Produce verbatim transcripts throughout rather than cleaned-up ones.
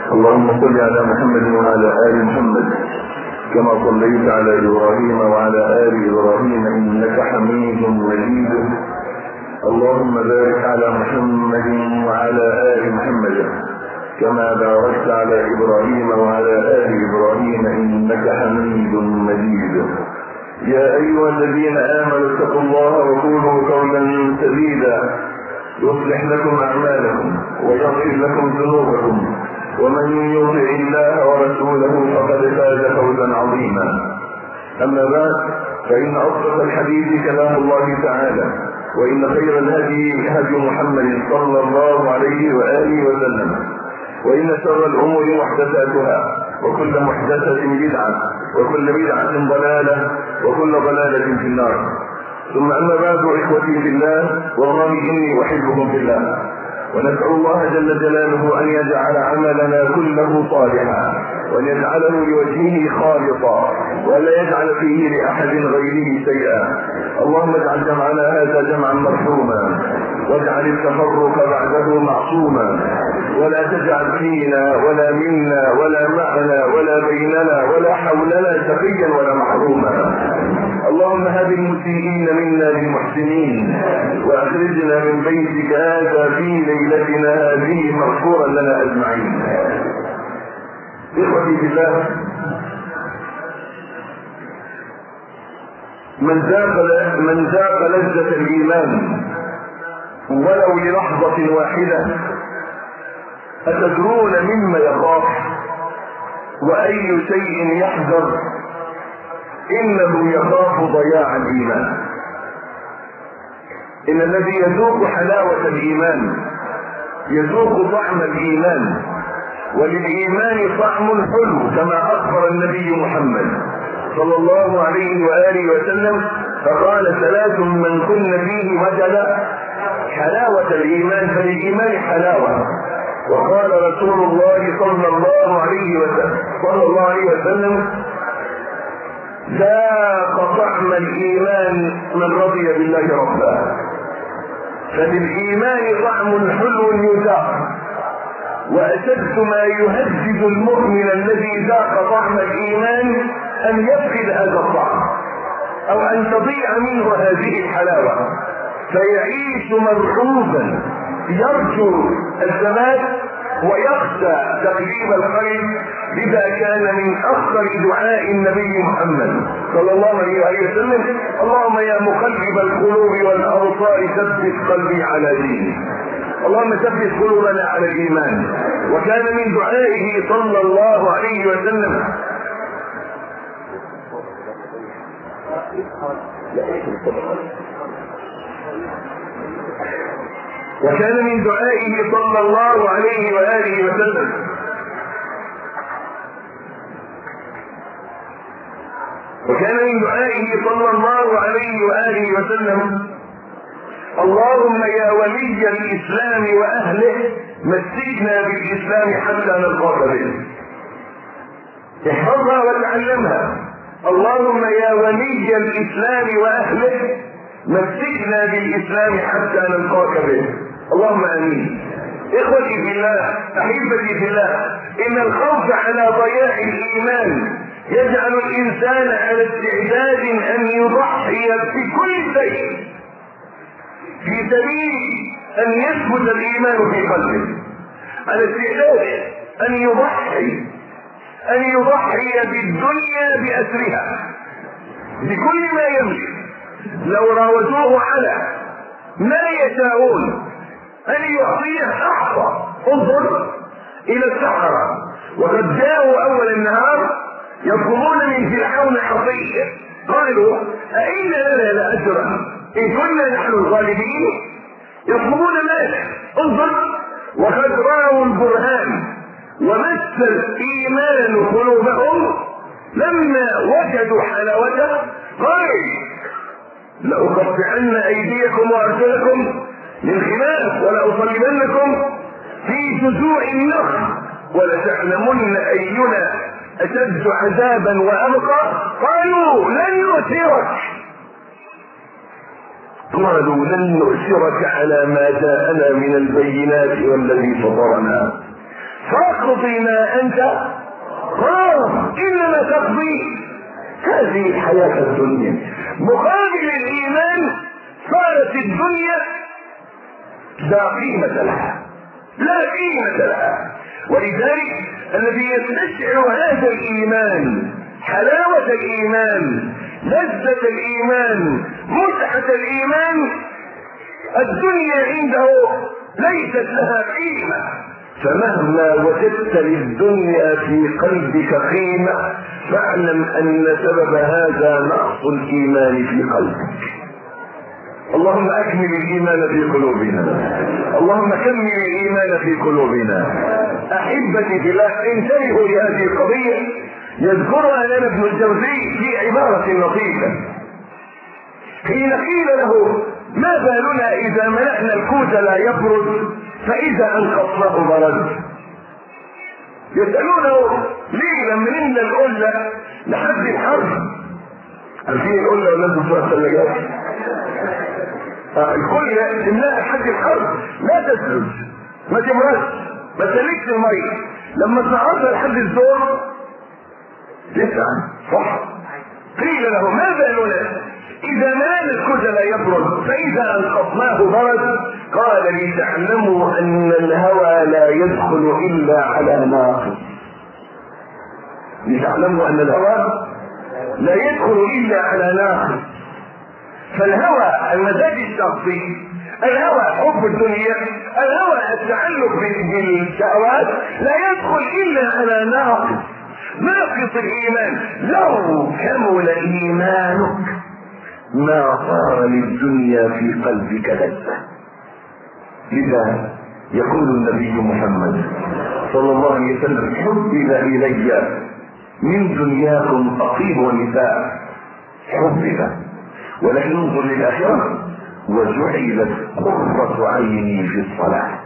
اللهم صل على محمد وعلى آل محمد كما صليت على إبراهيم وعلى آل إبراهيم إنك حميد مجيد. اللهم بارك على محمد وعلى آل محمد كما باركت على إبراهيم وعلى آل إبراهيم إنك حميد مجيد. يا أيها الذين آمنوا اتقوا الله وقولوا قولا سديدا يصلح لكم أعمالكم ويغفر لكم ذنوبكم، ومن يطع الله ورسوله فقد فاز فوزا عظيما. أما بعد، فإن أصدق الحديث كلام الله تعالى، وإن خير الهدي هدي محمد صلى الله عليه وآله وسلم، وإن شر الأمور محدثاتها، وكل محدثة بدعة، وكل بدعة ضلالة، وكل ضلالة في النار. ثم أما بعد، إخوتي في الله، والله إني أحبكم في الله، ونسأل الله جل جلاله أن يجعل عملنا كله صالحا، وأن يجعله لوجهه خالصا، ولا يجعل فيه لأحد غيره شيئا. اللهم اجعل جمعنا هذا جمعا مرحوما، واجعل التفرق بعده معصوما، ولا تجعل فينا ولا منا ولا معنا ولا بيننا ولا حولنا شقيا ولا محروما. اللهم هب المسيئين منا للمحسنين، واخرجنا من بيتك هذا في ليلتنا هذه مغفورا لنا اجمعين. اخوتي في الله، من ذاق من ذاق لذة الايمان ولو للحظة واحدة، أتدرون مما يخاف وأي شيء يحذر؟ إنه يخاف ضياع الإيمان. إن الذي يذوق حلاوة الإيمان يذوق طعم الإيمان، وللإيمان طعم حلو كما أخبر النبي محمد صلى الله عليه وآله وسلم، فقال: ثلاث من كن فيه وجد حلاوة الإيمان، فللإيمان حلاوة. وقال رسول الله صلى الله عليه وسلم صلى الله عليه وسلم: ذاق طعم الإيمان من رضي بالله ربا. فللإيمان طعم حلو يذاق، وأشد ما يهدد المؤمن الذي ذاق طعم الإيمان أن يفقد هذا الطعم، أو أن تضيع منه هذه الحلاوة، فيعيش مرعوبا يرجو الثبات ويخشى تقليب الخير. لذا كان من أفضل دعاء النبي محمد صلى الله عليه وسلم: اللهم يا مقلب القلوب والأبصار ثبت قلبي على دينك. اللهم ثبت قلوبنا على الإيمان. وكان من دعائه صلى الله عليه وسلم: وكان من دعائه صلى الله عليه وآله وسلم: وكان من دعائه صلى الله عليه وآله وسلم: اللهم يا ولي الإسلام وأهله مسكنا بالإسلام حتى نلقاك به. احفظها وتعلمها: اللهم يا ولي الإسلام وأهله مسكنا بالإسلام حتى نلقاك به. اللهم آمين. إخوتي في الله، أحبتي في الله، إن الخوف على ضياع الإيمان يجعل الإنسان على استعداد أن يضحي بكل شيء في سبيل أن يثبت الإيمان في قلبه، على استعداد أن يضحي أن يضحي بالدنيا بأسرها بكل ما يملك. لو راودوه على ما يشاءون أن يعطيه أحظى. انظر إلى السحرة، وقد جاءوا أول النهار يطلبون من فرعون عطية، قالوا: أئن لنا لأجرا إن كنا نحن الغالبين؟ يطلبون مالا. انظر، وقد رأوا البرهان ومس الإيمان قلوبهم لما وجدوا حلاوته. قالوا: لأقطعن أيديكم وأرجلكم من خلاف ولأصلبنكم في جذوع النخل ولتعلمن أينا أشد عذابا وأبقى. قالوا: لن نؤثرك قالوا لن نؤثرك على ما جاءنا من البينات والذي فطرنا. فاق تقضي ما أنت قاض، إنما تقضي هذه الحياة الدنيا. مقابل الإيمان صارت الدنيا لا قيمة لها، لا قيمة لها. ولذلك الذي يستشعر هذا الإيمان، حلاوة الإيمان، لذة الإيمان، متعة الإيمان، الدنيا عنده ليست لها قيمة. فمهما وجدت للدنيا في قلبك قيمة فاعلم أن سبب هذا نقص الإيمان في قلبك. اللهم أكمل الإيمان في قلوبنا، اللهم كمل الإيمان في قلوبنا. أحبتي في الله، انتبهوا لهذه القضية يذكرها لنا ابن الجوزي في عبارة لطيفة حين قيل له ما بالنا إذا ملأنا الكوز لا يبرد فإذا أنقصناه برد. يسألونه ليه لما نملى القلة لحد الحرب، عارفين القلة ولا انتم بتوع الثلاجات؟ القلة تملاها لحد الحرب لا تسلج، ما تبردش، ما تسلكش المية، لما تنقصها لحد الزور تسعى، صح؟ قيل له ما بالنا إذا ملأنا الكوز لا يبرد فإذا أنقصناه برد. قال لتعلموا أن الهوى لا يدخل إلا على ناقص. لتعلموا أن الهوى لا يدخل إلا على ناقص. فالهوى المزاج الشخصي، الهوى حب الدنيا، الهوى التعلق بالشهوات لا يدخل إلا على ناقص، ناقص الإيمان. لو كمل إيمانك ما صار للدنيا في قلبك لذة. لذا يقول النبي محمد صلى الله عليه وسلم حبب إلي من دنياكم أطيب ونساء، حبب، ولكن انظر للآخرة وجعلت قرة عيني في الصلاة.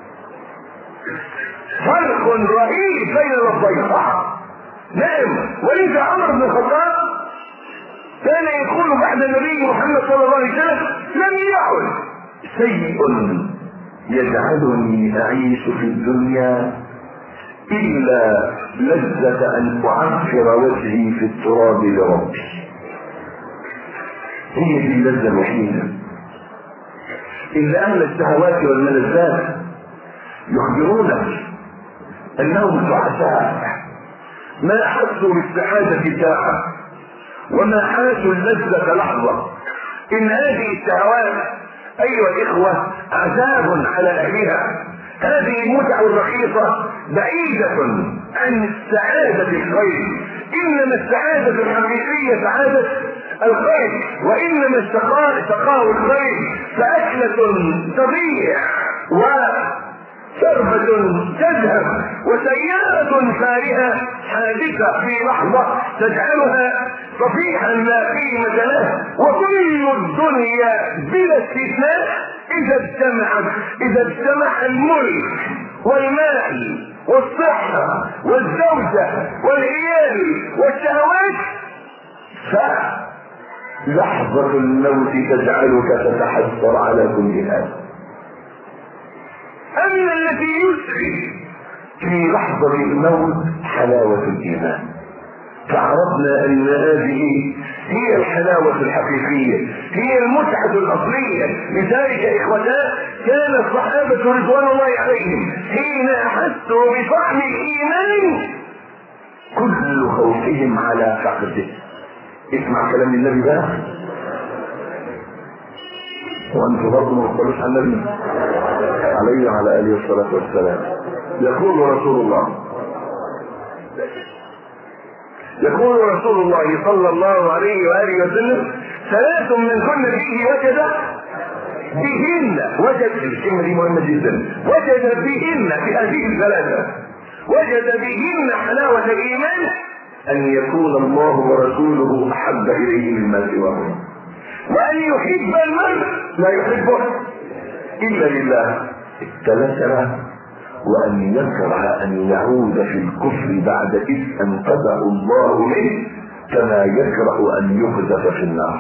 فرق رهيب بين لفظين، صح؟ نعم. ولذا عمر بن الخطاب كان يقول بعد النبي محمد صلى الله عليه وسلم لم يعد شيء يجعلني أعيش في الدنيا إلا لذة أن أعفر وجهي في التراب لربي. هي دي اللذة الوحيدة. إلا أهل الشهوات والملذات يخبرونك أنهم تعساء، ما حسوا بالسعادة ساعة وما حاسوا اللذة لحظة. إن هذه الشهوات أيها الإخوة عذاب على أهلها. هذه المتع الرخيصة بعيدة عن السعادة الخير. إنما السعادة الحقيقية سعادة الخير، وإنما الشقاء شقاء الخير. فأكلة تضيع وشربة تذهب وسيارة فارهة حادثة في لحظة تجعلها صفيحا لا قيمة له. وكل الدنيا بلا استثناء إذا اجتمع إذا اجتمع الملك والمال والصحة والزوجة والعيال والشهوات فلحظة الموت تجعلك تتحسر على كل هذا. أما التي يسري في لحظة الموت حلاوة الإيمان. فعرفنا أن هذه هي الحلاوة الحقيقية، هي المتعة الأصلية. لذلك إخوتنا كان الصحابة رضوان الله عليهم حين أحسوا بطعم الإيمان كل خوفهم على فقده. اسمع كلام النبي بقى، وأنتم برضه ما تقولوش عن النبي عليه وعلى آله الصلاة والسلام. يقول رسول الله يقول رسول الله صلى الله عليه وآله وسلم ثلاث من كل فيه وجد بهن، وجد الكلمة دي مهمة جدا، وجد بهن في هذه الثلاثة، وجد بهن حلاوة الإيمان أن يكون الله ورسوله أحب إليه مما سواه، وأن يحب المرء لا يحبه إلا لله الثلاثة، وأن يكره أن يعود في الكفر بعد إذ أنقذه الله منه كما يكره أن يقذف في النار.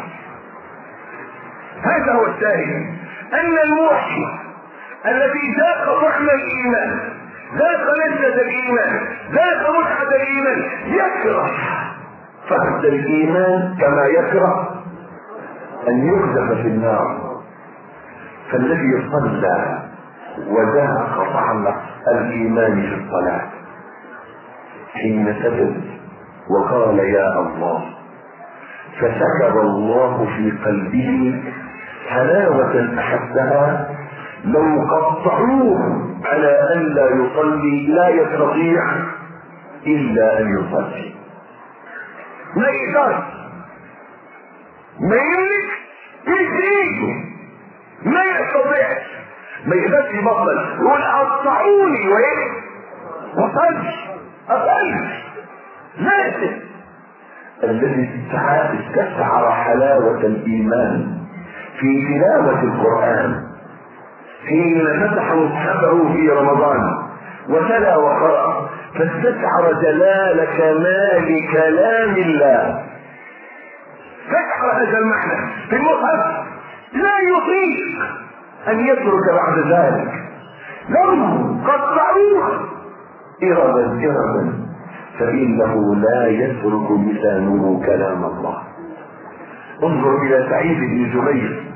هذا هو الشاهد، أن الموحد الذي ذاق طعم الإيمان ذاق لذة الإيمان، ذاق متعة الإيمان، يكره فقد الإيمان كما يكره أن يقذف في النار. فالذي صلى وذاق طعم الإيمان في الصلاة حين سجد وقال يا الله، فسكب الله في قلبه حلاوة أحبها لو قطعوه على أن لا يصلي لا يستطيع إلا أن يصلي. ما يقدر، ما يملك يجريه، ما يستطيع، ما يقدرش يبطل يقول قطعوني وايه وصلي أصلي. لازم الذي استشعر حلاوة الإيمان في تلاوة القرآن حين فتح مصحفه في رمضان وتلا وقرأ فاستشعر جلال كمال كلام الله، استشعر هذا المعنى في المصحف، لا يطيق أن يترك بعد ذلك. لو قطعوه إربا إربا فإنه لا يترك لسانه كلام الله. انظر إلى سعيد بن جبير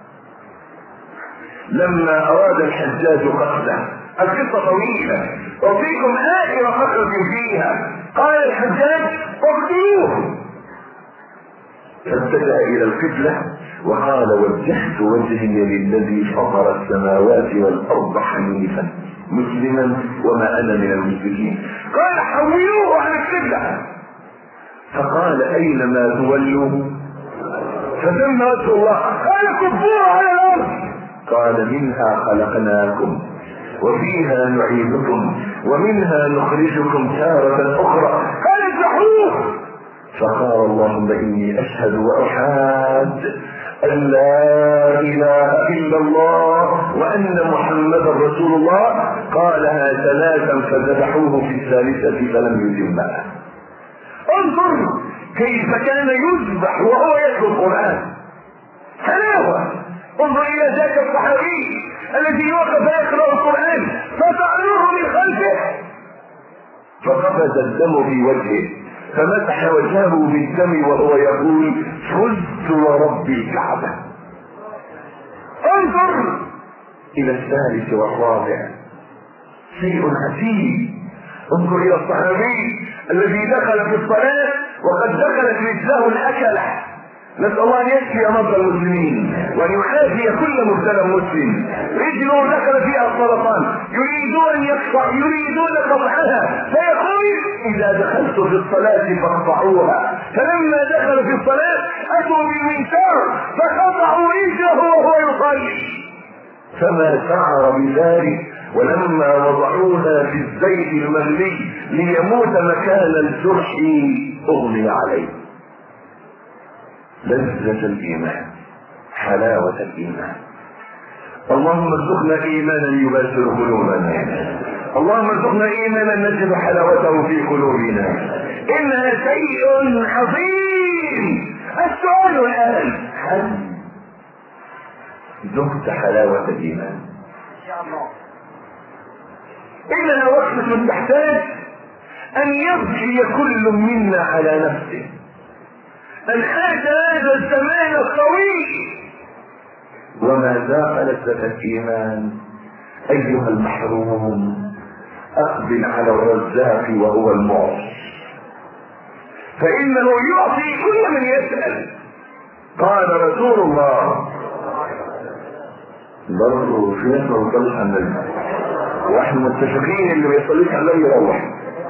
لما أراد الحجاج قتله، القصة طويلة وفيكم آخر فقرة فيها. قال الحجاج اقتلوه، فاتجه إلى القبلة وقال وجهت وجهي للذي فطر السماوات والأرض حنيفا مسلما وما أنا من المشركين. قال حولوه عن القبلة، فقال أينما تولوا فثم وجه الله. قال كفوه على الأرض، قال منها خلقناكم وفيها نعيدكم ومنها نخرجكم تارة أخرى. قال اذبحوه، فقال اللهم إني أشهد وأحاد أن لا إله إلا الله وأن محمدا رسول الله. قالها ثلاثا فذبحوه في الثالثة فلم يتمها. انظر كيف كان يذبح وهو يتلو القرآن، حلاوة. انظر إلى ذاك الصحابي الذي وقف يقرأ القرآن فطعنوه من خلفه فقفز الدم في وجهه فمسح وجهه بالدم وهو يقول فزت ورب الكعبة. انظر إلى الثالث والرابع، شيء عجيب. انظر إلى الصحابي الذي دخل في الصلاة وقد دخلت رجله الأكلة. نسأل الله أن يشفي مرضى المسلمين وأن يعافي كل مبتلى مسلم رجله دخل فيها السرطان، يريدون يقطع يريدون قطعها، فيقول إذا دخلت في الصلاة فاقطعوها. فلما دخل في الصلاة أتوا بالمنشار فقطعوا رجله وهو يصلي، فما شعر بذلك. ولما وضعوها في الزيت المغلي ليموت مكان الجرح أغمي عليه. لذة الإيمان، حلاوة الإيمان. اللهم ارزقنا إيمانا يباشر قلوبنا، اللهم ارزقنا إيمانا نجد حلاوته في قلوبنا، إنها شيء عظيم. السؤال الآن، هل ذقت حلاوة الإيمان؟ إنها وقفة تحتاج أن يبكي كل منا على نفسه أن حاج هذا الزمان الطويل وما ذاق لذة الإيمان. أيها المحروم، أقبل على الرزاق وهو المعطي، فإنه يعطي كل من يسأل. قال رسول الله برضو في ناس ما بيصليش على النبي، واحنا متفقين اللي ما يصليش على النبي يروح.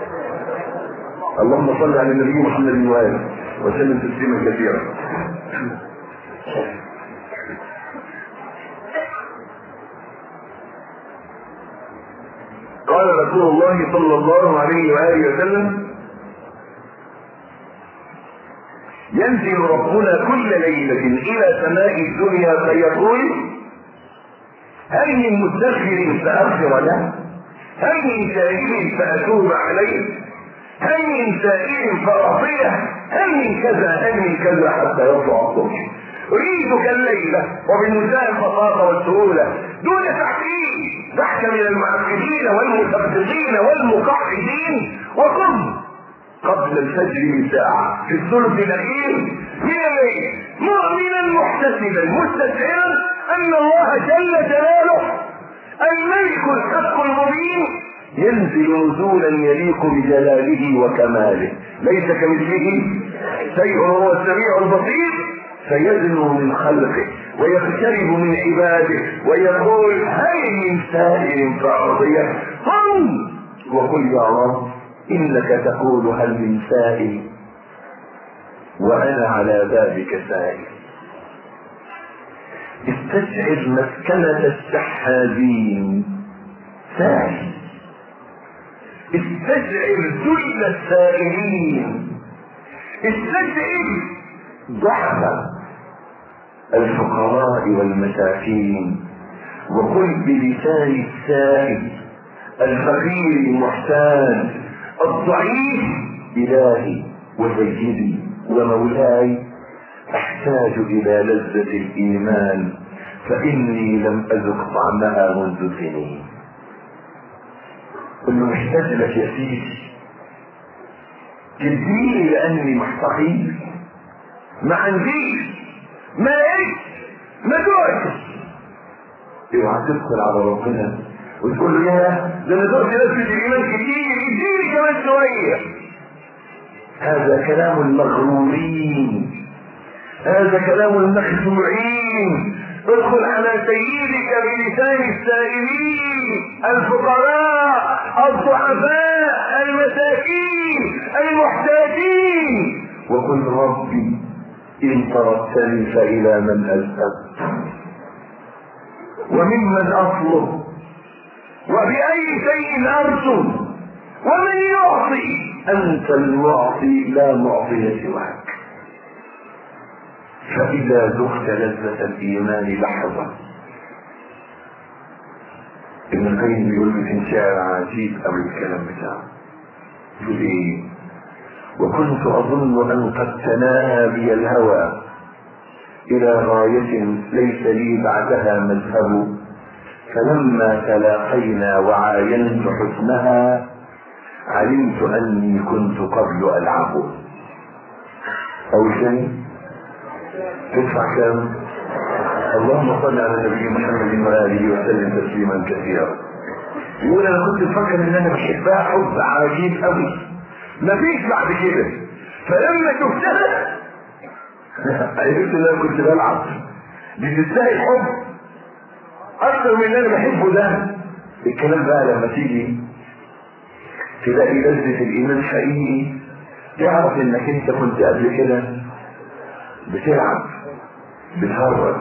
اللهم صل على النبي محمد وآله وسلم تسليما كثيرا. قال رسول الله صلى الله عليه وآله وسلم ينزل ربنا كل ليلة إلى سماء الدنيا فيقول هل من مستغفر فأغفر له؟ هل من تائب فأتوب عليه؟ هل من سائل فأعطيه؟ هل من كذا هل من كذا حتى يطلع الصبح. أريدك الليلة وبالمنتهى البساطة والسهولة دون تعقيد دعك من المعقدين والمثبتين والمقعدين، وقم قبل الفجر بساعة في الثلث الأخير من الليل مؤمنا محتسبا مستشعرا أن الله جل جلاله الملك الحق المبين ينزل نزولا يليق بجلاله وكماله، ليس كمثله شيء وهو السميع البصير، فيدنو من خلقه ويقترب من عباده ويقول هل من سائل فأعطيه؟ قم وقل يا رب إنك تقول هل من سائل وأنا على بابك سائل. استشعر مسكنة السحابين سائل، استشعر ذل السائلين، استشعر ضعف الفقراء والمساكين، وقل بلسان السائل الفقير المحتاج الضعيف إلهي وسيدي ومولاي أحتاج إلى لذة الإيمان فإني لم أذق طعمها منذ سنين. قل له محتاج لك يا سيدي، تديني لأني مستحيل، ما عنديش، ما لقيتش، ما دعتش. اوعى تدخل على ربنا وتقول له يا ده انا دعت لذة الإيمان كتير، اديني كمان شوية. هذا كلام المغرورين، هذا كلام المخدوعين. ادخل على سيدك بلسان السائلين الفقراء الضعفاء المساكين المحتاجين وقل ربي إن طردتني فإلى من أذهب وممن أطلب وبأي شيء أرجو ومن يعطي؟ أنت المعطي لا معطي سواك. فإذا ذقت لذة الإيمان لحظة. ابن القيم يقول في شعر عجيب أو الكلام بتاعه، يقول إيه؟ وكنت أظن أن قد تناهى بي الهوى إلى غاية ليس لي بعدها مذهب، فلما تلاقينا وعاينت حسنها علمت أني كنت قبل ألعب. أو شيء تدفع كام؟ اللهم صل على النبي محمد وآله وسلم تسليما كثيرا. يقول أنا كنت بفكر إن أنا بحبها حب عجيب قوي، مفيش بعد كده. فلما شفتها عرفت إن أنا كنت بلعب، دي تستاهل حب أكثر من اللي أنا بحبه ده. الكلام بقى لما تيجي تلاقي لذة الإيمان حقيقي، تعرف إنك أنت كنت قبل كده بتلعب بتهرج،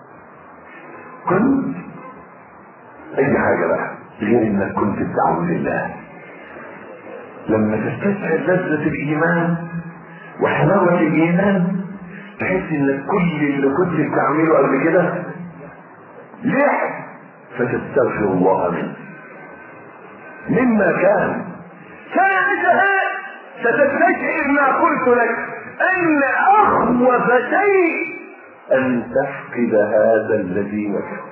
كنت أي حاجة بقى غير إنك كنت بتعبد الله. لما تستشعر لذة الإيمان وحلاوة الإيمان تحس إنك كل اللي كنت بتعمله قبل كده ليه، فتستغفر الله منه مما كان. ساعتها ستستشعر ما قلت لك أن أخوف شيء أن تفقد هذا الذي وجدت.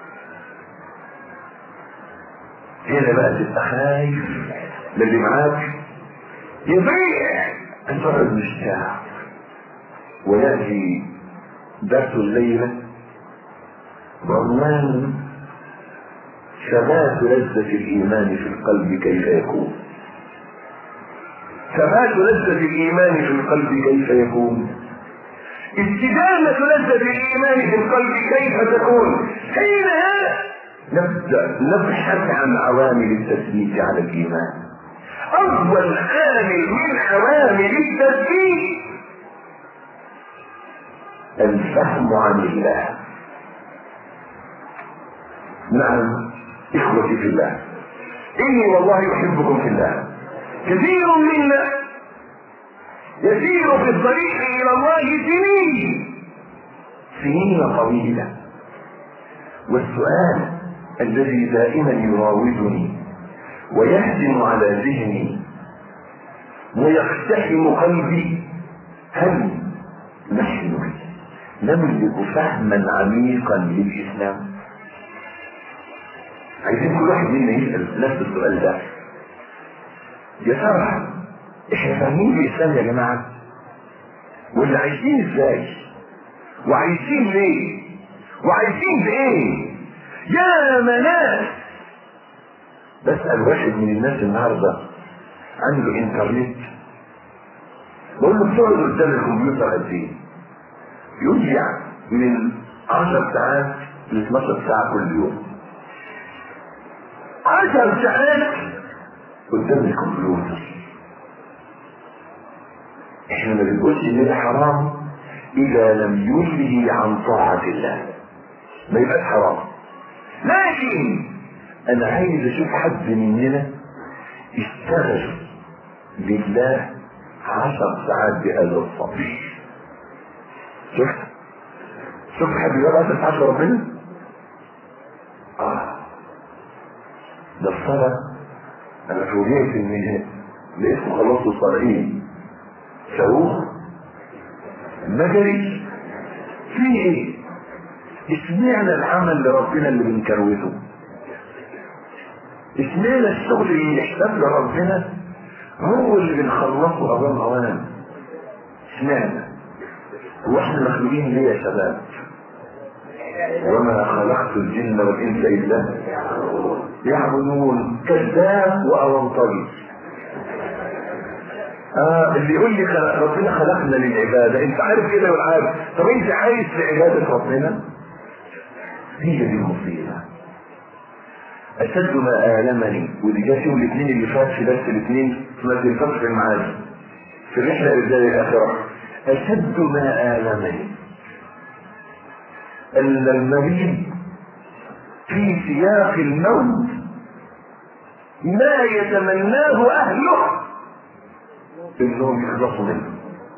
هنا بقى تبقى خايف للي معاك يضيع، أن تقعد مشتاق. ويأتي درس الليلة ضمان ثبات لذة الإيمان في القلب كيف يكون. ثبات لذة الإيمان في القلب كيف يكون؟ استدامة لذة الإيمان في القلب كيف تكون؟ حينها نبدأ نبحث عن عوامل التثبيت على الإيمان. أول عامل من عوامل التثبيت الفهم عن الله. نعم إخوتي في الله، إني والله أحبكم في الله. كثير منا يسير في الطريق إلى الله سنين سنين طويلة، والسؤال الذي دائما يراودني ويهدم على ذهني ويقتحم قلبي، هل نحن نملك فهما عميقا للإسلام؟ عايزين كل واحد منا يسأل نفس السؤال ده، يا ترى احنا فاهمين الاسلام يا جماعة ولا عايشين ازاي وعايشين ليه وعايشين بايه؟ يا مناس بسأل واحد من الناس النهاردة عنده انترنت، بقول له بتقعد قدام الكمبيوتر قد ايه؟ يقول لي يعني من عشر ساعات ل اثناشر ساعة كل يوم. عشر ساعات قدام الكمبيوتر. احنا ما بنقولش ان ده حرام اذا لم يلهي عن طاعة الله، ما يبقاش حرام، لكن انا عايز اشوف حد مننا اشتغل لله عشر ساعات بهذا الصبر. شفت شفت حد يقول عشر ساعات لربنا؟ اه ده الصلاة. انا فوجئت ان لقيتهم خلصوا الصالحين شوف مجري في ايه؟ اشمعنى العمل لربنا اللي بنكروته؟ اشمعنى الشغل اللي يحتاج لربنا هو اللي بنخلصه امام اوان؟ اشمعنى؟ واحنا مخلوقين ليه يا شباب؟ وما خلقت الجن والانس الا يعبدون. كذاب واونطجي. اه اللي يقول لي خلق ربنا خلقنا للعباده، انت عارف كده ولا عارف؟ طب انت عايش لعباده ربنا؟ هي دي المصيبه. اشد ما المني، ودي جات يوم الاثنين اللي فات في درس الاثنين في مسجد الفتح المعادي في الرحله الى الاخره. اشد ما المني ان المريض في سياق الموت ما يتمناه اهله انهم يخلصوا منه.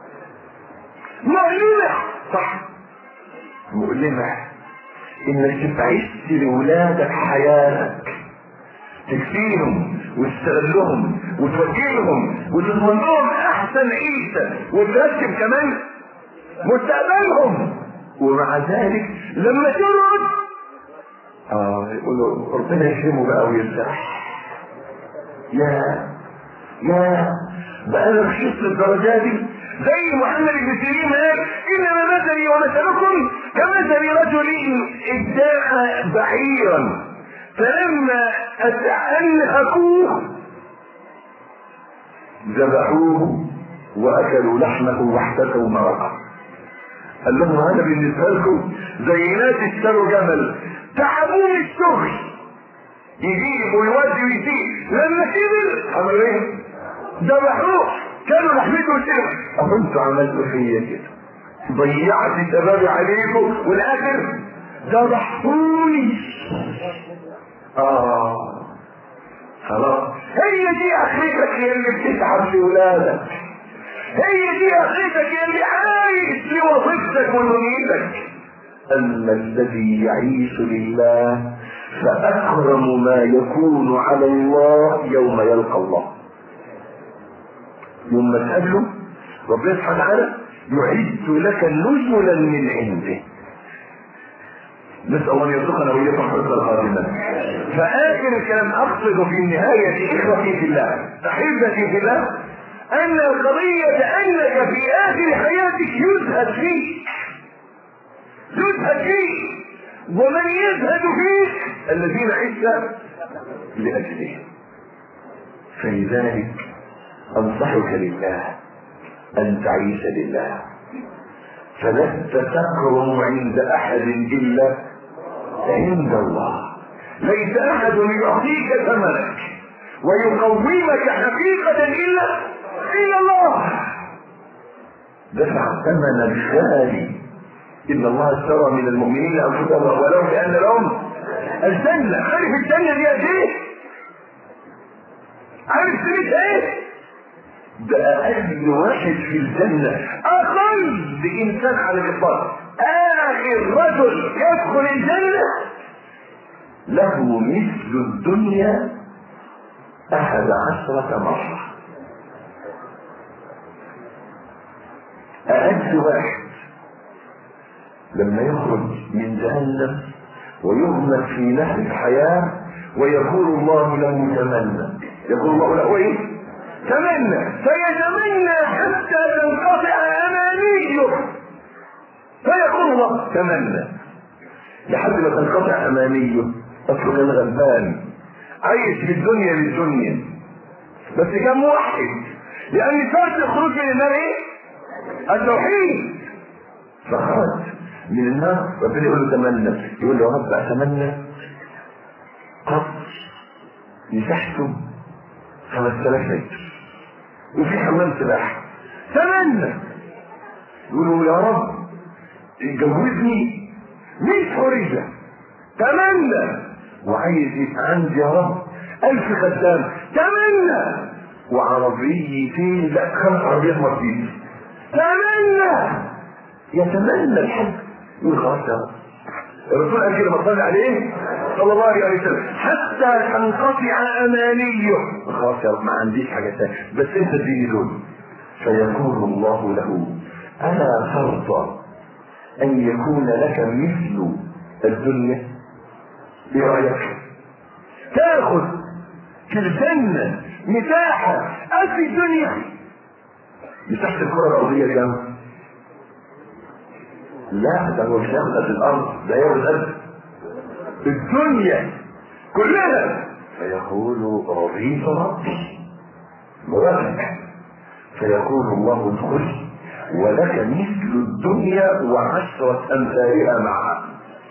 مؤلمة صح، مؤلمة انك تعيش لولادك حياتك، تكفيهم وتستغلهم وتوجههم وتضمن لهم احسن عيشة وترتب كمان مستقبلهم، ومع ذلك لما ترد اه يقولوا ربنا يكرمه بقى ويرتاح. يا يا بقى انا رخيص للدرجه دي؟ زي محمد بن سيرين قال انما مثلي ومثلكم كمثل رجل ادعى بعيرا فلما انهكوه ذبحوه واكلوا لحمه واحتكوا مرقه. قال لهم انا بالنسبه لكم زي ناس اشتروا جمل تعبوه الشغل يجيب ويودي ويسيب، لما كبر عملوا ايه؟ ذبحوه كانوا لحمته وسيبوا. طب انتوا عملتوا فيا كده، ضيعت شبابي عليكم والاخر ذبحوني. اه خلاص، هي دي اخرتك اللي بتتعب لاولادك، هي دي اخرتك اللي عايش لوظيفتك ودنيتك. اما الذي يعيش لله فاكرم ما يكون على الله يوم يلقى الله. يوم ما تقابله ربنا سبحانه وتعالى يعد لك نزلا من عنده. نسأل الله ان يرزقنا واياكم حسن الخاتمة. فاخر الكلام اقصد في النهاية اخوتي في الله احبتي في الله ان القضية انك في اخر حياتك يزهد فيك، يزهد فيك، ومن يزهد فيك الذين عشت لاجله. فلذلك انصحك لله ان تعيش لله، فلست تكرم عند احد الا عند الله. ليس احد يعطيك ثمنك ويقومك حقيقة الا الا الله. دفع ثمنا غالي، ان الله اشترى من المؤمنين انفسهم ولو بان لهم الجنة. عارف الجنة دي قد ايه؟ عارف سميت ايه؟ ده اقل واحد في الجنة، اقل انسان على الاطلاق، اخر رجل يدخل الجنة له مثل الدنيا احد عشرة مرة. اقل واحد لما يخرج من جهنم ويغمر في نهر الحياة ويقول الله له تمنى. يقول الله له ايه؟ تمنى. فيتمنى حتى تنقطع امانيه. فيقول الله تمنى لحد ما تنقطع امانيه. اصله كان غلبان عايش في الدنيا للدنيا، بس كان موحد، لان شرط الخروج من النار ايه؟ التوحيد. فخرج من النار، ربنا يقول له تمنى، يقول له رب اتمنى قصر مساحته خمسة آلاف متر وفي حمام سباحه. تمنى يقول له يا رب اتجوزني مية حوريه. تمنى وعايز يبقى عندي يا رب ألف خدام. تمنى وعربيتين، لا خمس عربيات مرسيدس. تمنى يتمنى الحب. يقول خلاص يا رب. الرسول قال كده صلى عليه صلى الله عليه وسلم حتى تنقطع امانيه. خلاص يا رب ما عنديش حاجه ثانيه، بس انت اديني دول. فيقول الله له الا ترضى ان يكون لك مثل الدنيا؟ ايه رايك تاخذ في الجنه مساحه قد الدنيا؟ مساحه الكره الارضيه كام؟ لا ده هو مش هياخد قد الارض، ده ياخد قد الدنيا كلها. فيقول رضيت ربي مرضك. فيقول الله ادخل ولك مثل الدنيا وعشرة امثالها معها.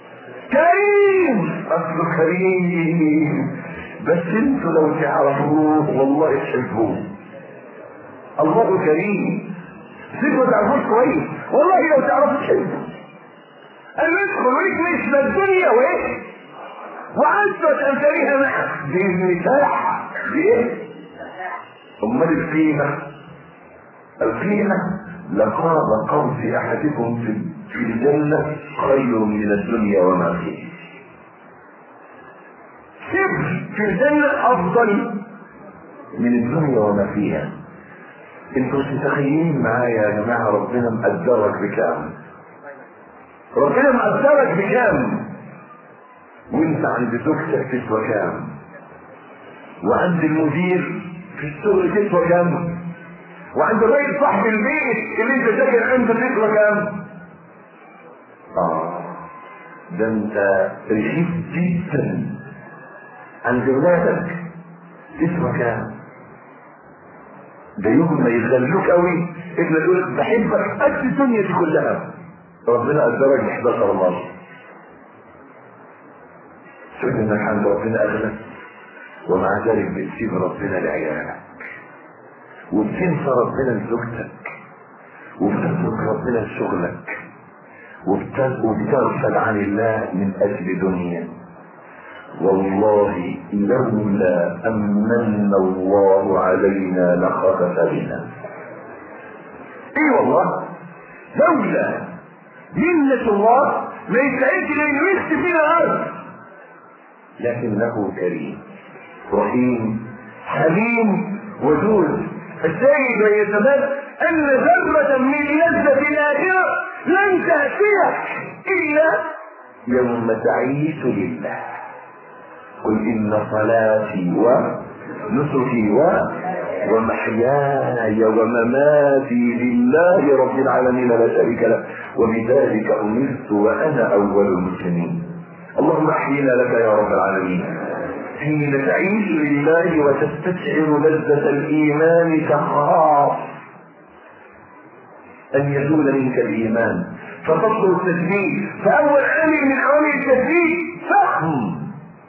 كريم، اصله كريم، بس انتوا لو تعرفوه والله تحبوه. الله كريم، انتوا ما تعرفوش كويس والله لو تعرفوا تحبوه. قال ادخل ولك مثل الدنيا وايه؟ وعشرة امثالها معها. دي المساحة دي ايه؟ امال القيمة؟ القيمة لقاب قوس احدكم في الجنة خير من الدنيا وما فيها. شبر في الجنة افضل من الدنيا وما فيها. انتوا مش متخيلين معايا يا جماعة ربنا مقدرك بكام؟ ربنا مقدرك بكام؟ وانت عند زوجتك تسوى كام؟ وعند المدير في الشغل تسوى كام؟ وعند الراجل صاحب البيت اللي انت ساكن عنده تسوى كام؟ اه ده انت رخيص جدا. عند ولادك تسوى كام؟ ده يوم ما يخلوك قوي انت تقول بحبك قد الدنيا دي كلها. ربنا قدرك ب احداشر مرة. شوف انك عند ربنا اغلى، ومع ذلك بتسيب ربنا لعيالك، وبتنسى ربنا لزوجتك، وبتترك ربنا لشغلك، وبتغفل عن الله من اجل دنيا. والله لولا أمن الله علينا لخسف بنا. اي والله لولا منة الله ما يستعيش لانه يخسف فينا الارض. لكنه كريم رحيم حليم ودود. السيد ويتمنى ان ذرة من لذة الاخرة لن تأتيك الا يوم تعيش لله. قل إن صلاتي ونسكي ومحياي ومماتي لله رب العالمين لا شريك له وبذلك أمرت وأنا أول المسلمين. اللهم أحيينا لك يا رب العالمين. حين تعيش لله وتستشعر لذة الإيمان تخاف أن يزول منك الإيمان فتطلب التثبيت. فأول عامل من عوامل التثبيت فهم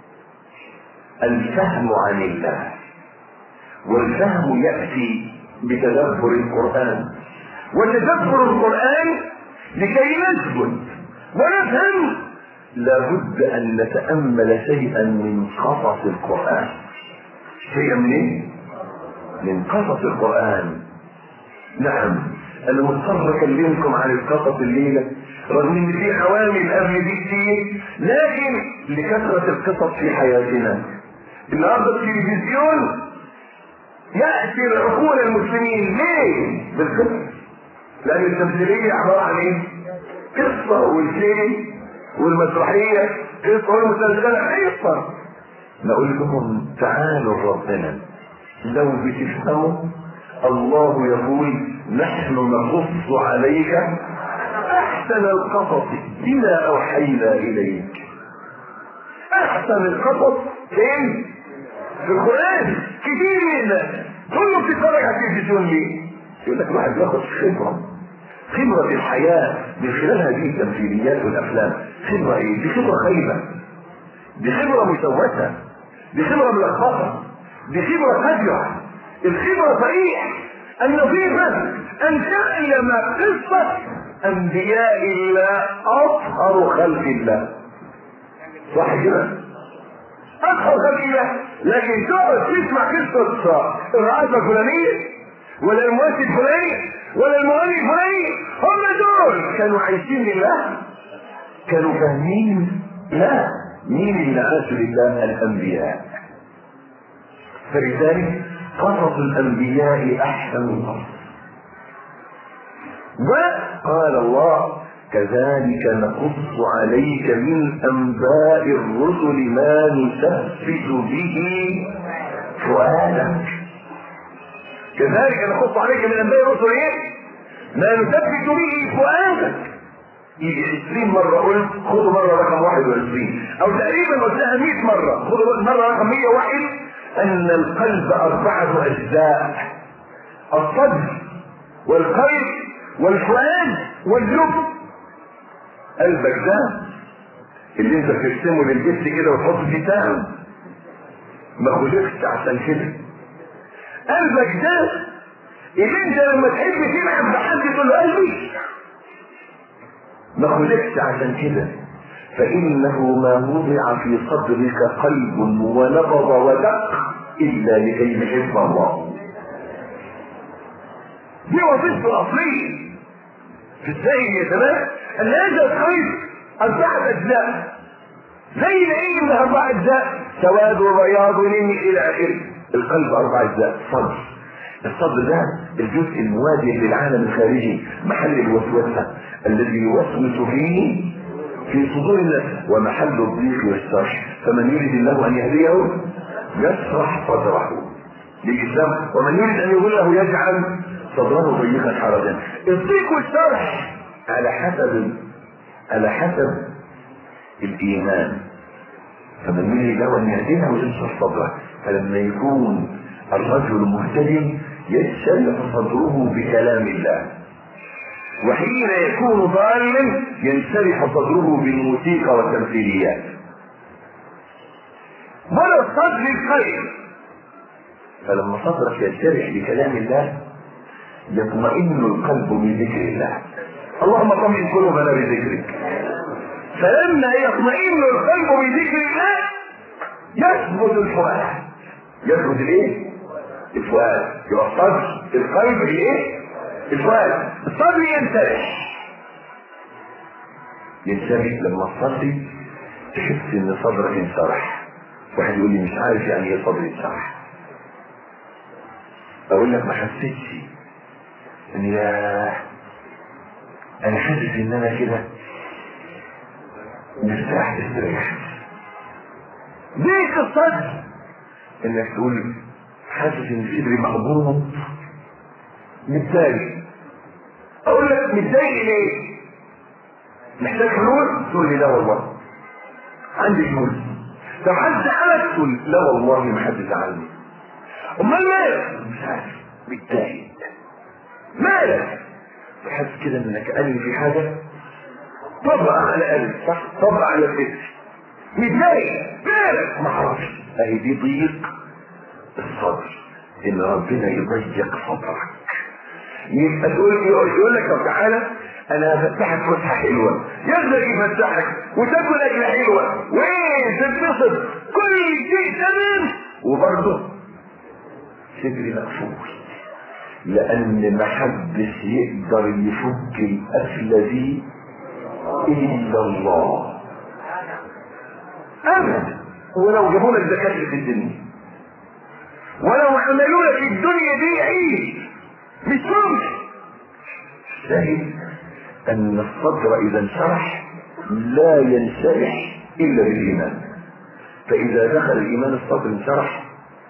الفهم عن الله. والفهم يأتي بتدبر القرآن، وتدبر القرآن لكي نثبت ونفهم لابد أن نتأمل شيئا من قصص القرآن. شيئا من من قصص القرآن. نعم أنا مضطر أكلمكم عن القصص الليلة رغم ان في عوامل قبل دي كتير، لكن لكثرة القصص في حياتنا. النهارده التلفزيون يأتي عقول المسلمين ليه؟ بالقصة. لأن التمثيلية عبارة عن ايه؟ قصة، والشيء والمسرحية قصة، والمسلسلة قصة. نقول لهم تعالوا ربنا لو بتفهموا الله يقول نحن نقص عليك احسن القصص بما اوحينا اليك. احسن القصص فين؟ في القرآن. كتير من الناس كله بتتفرج على التلفزيون ليه؟ يقول لك الواحد بياخد خبرة خبرة الحياة من خلال هذه التمثيليات والافلام. خبرة ايه؟ دي خبرة خيبة، دي خبرة مشوشة، دي خبرة ملخبطة، دي خبرة فجرة. الخبرة صحيح النظيفة ان تعلم قصة انبياء الله اطهر خلق الله، صح كده؟ اطهر خلق الله. لكن تقعد تسمع قصة الرئاسة الفلانية ولا المؤسس الفلاني ولا المؤلف الفلاني، هم دول كانوا عايشين لله؟ كانوا فاهمين؟ لا. مين اللي عاشوا لله؟ الانبياء. فلذلك قصص الانبياء احسن القصص. وقال الله كذلك نقص عليك من انباء الرسل ما نثبت به فؤادك. كذلك نقص عليك من انباء الرسل ايه؟ ما نثبت به فؤادك. يجي عشرين مرة قلت خذوا مرة رقم واحد وعشرين او تقريبا قلتها مئة مرة، خذوا مرة رقم مئة وواحد ان القلب اربعة اجزاء: الصدر والقلب والفؤاد واللب. قلبك ده اللي انت بترسمه للجسد كده وتحط فيه سهم، ما خلقتش عشان كده. قلبك ده اللي انت لما تحب تلعب بحد تقول له قلبي، ما خلقتش عشان كده. فانه ما وضع في صدرك قلب ونبض ودق الا لكي يحب الله. دي وظيفته الاصليه في السائل يا شباب، ان هذا القلب اربعه اجزاء زي العين من اربع اجزاء: سواد وبياض ونمي الى اخره. القلب اربع اجزاء: صدر. الصدر ده الجزء المواجه للعالم الخارجي، محل الوسوسه الذي يوسوس فيه في صدور الناس، ومحل الضيق والشرح. فمن يريد الله ان يهديه يشرح صدره للاسلام، ومن يريد ان يضله يجعل صدره ضيقا حرجا. الضيق والشرح على حسب على حسب الايمان. فمن يريد الله ان يهديه يشرح صدره. فلما يكون الرجل مهتدي ينشرح صدره بكلام الله، وحين يكون ضالا ينشرح صدره بالموسيقى والتمثيليات. ولا الصدر القلب. فلما صدرك ينشرح بكلام الله يطمئن القلب بذكر الله. اللهم طمئن قلوبنا بذكرك. فلما يطمئن القلب بذكر الله يثبت الفؤاد. يثبت الايه؟ الفؤاد. يبقى الصدر القلب الايه؟ الفؤاد. الصدر ينشرح ينشرح لما تصلي تحس ان صدرك انشرح. واحد يقول لي مش عارف يعني ايه صدري انشرح. اقول لك ما حسيتش ان يا انا حاسس ان انا كده مرتاح استريح. ضيق الصدر انك تقول حاسس ان صدري مقبوض متضايق. اقول لك متضايق ليه؟ محتاج حلول؟ تقول لي لا والله عندي حلول. طب حد زعلك؟ تقول لا والله ما حد زعلني. امال مالك؟ مش عارف متضايق. مالك؟ تحس كده انك قلبي في حاجه طبق على قلبي، صح؟ طبق على صدري. متضايق. مالك؟ ما اعرفش. اهي دي ضيق الصدر، ان ربنا يضيق صدرك. يبقى تقول يقول لك طب تعالى انا هفتحك فسحه حلوه، ياخدك يفتحك وتاكل اكله حلوه وايه تتبسط كل شيء تمام، وبرضه صدري مقفول، لان محدش يقدر يفك القفله دي الا الله ابدا. ولو جابوا لك دكاتره في الدنيا ولو عملوا لك الدنيا دي عيش مش ممكن. شاهد ان الصدر اذا انشرح لا ينشرح الا بالايمان. فإذا دخل الإيمان الصدر انشرح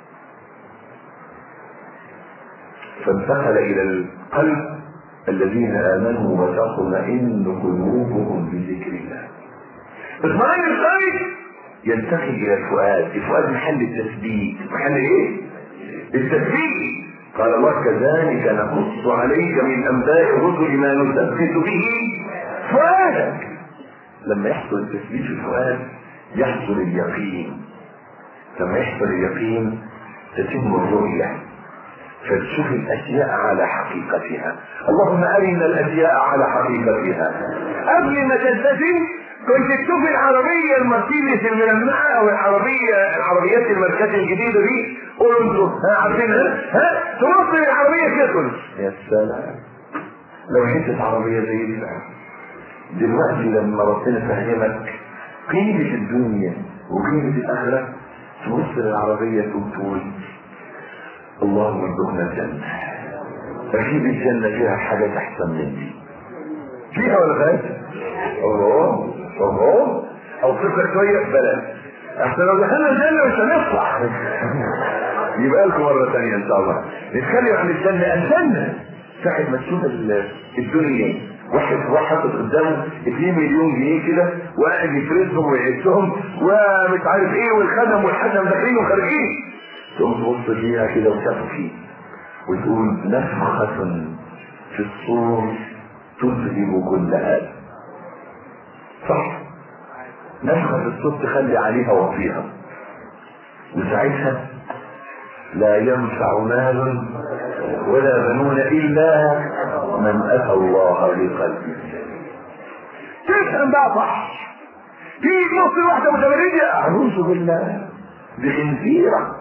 فانتقل إلى القلب. الذين آمنوا وتطمئن قلوبهم بذكر الله. اطمئن القلب ينتقل إلى الفؤاد. الفؤاد محل التثبيت. محل إيه؟ التثبيت. قال الله كذلك نقص عليك من أنباء الرسل ما نثبت به فؤادك. لما يحصل التثبيت في الفؤاد يحصل اليقين. لما يحصل اليقين تتم الرؤية فتشوف الأشياء على حقيقتها. اللهم أرنا الأشياء على حقيقتها. قبل ما تلتزم كنت تشوف العربية المرسيدس الملمعة أو العربية العربيات الماركات الجديدة دي قولوا انتوا ها عارفينها ها تنصر العربية كده. يا سلام لو حتة عربية زي دي دلوقتي لما ربنا فهمك قيمة الدنيا وقيمة الآخرة تبص للعربية تقول اللهم ارزقنا الجنة. أكيد الجنة فيها حاجات أحسن من دي. فيها ولا فيهاش؟ الله الله أو فكرة شوية بلاش. أحسن لو دخلنا الجنة مش هنطلع. يبقى لكم مرة ثانية إن شاء الله نتكلم عن الجنة. الجنة ساعة ما تشوف الدنيا واحد واحد حاطط قدامه اتنين مليون جنيه كده وقاعد يفرزهم ويعيشهم ومش عارف ايه والخدم والحكم داخلين وخارجين تقوم تبص فيها كده وتشوف فيه وتقول نفخة في الصور تذهب كل هذا. صح نفخة في الصور تخلي عليها وفيها وساعتها لا ينفع مال ولا بنون الا من اتى الله بقلب سليم. تفهم بقى صح. في نص واحده متبرجه اعوذ بالله بخنزيره.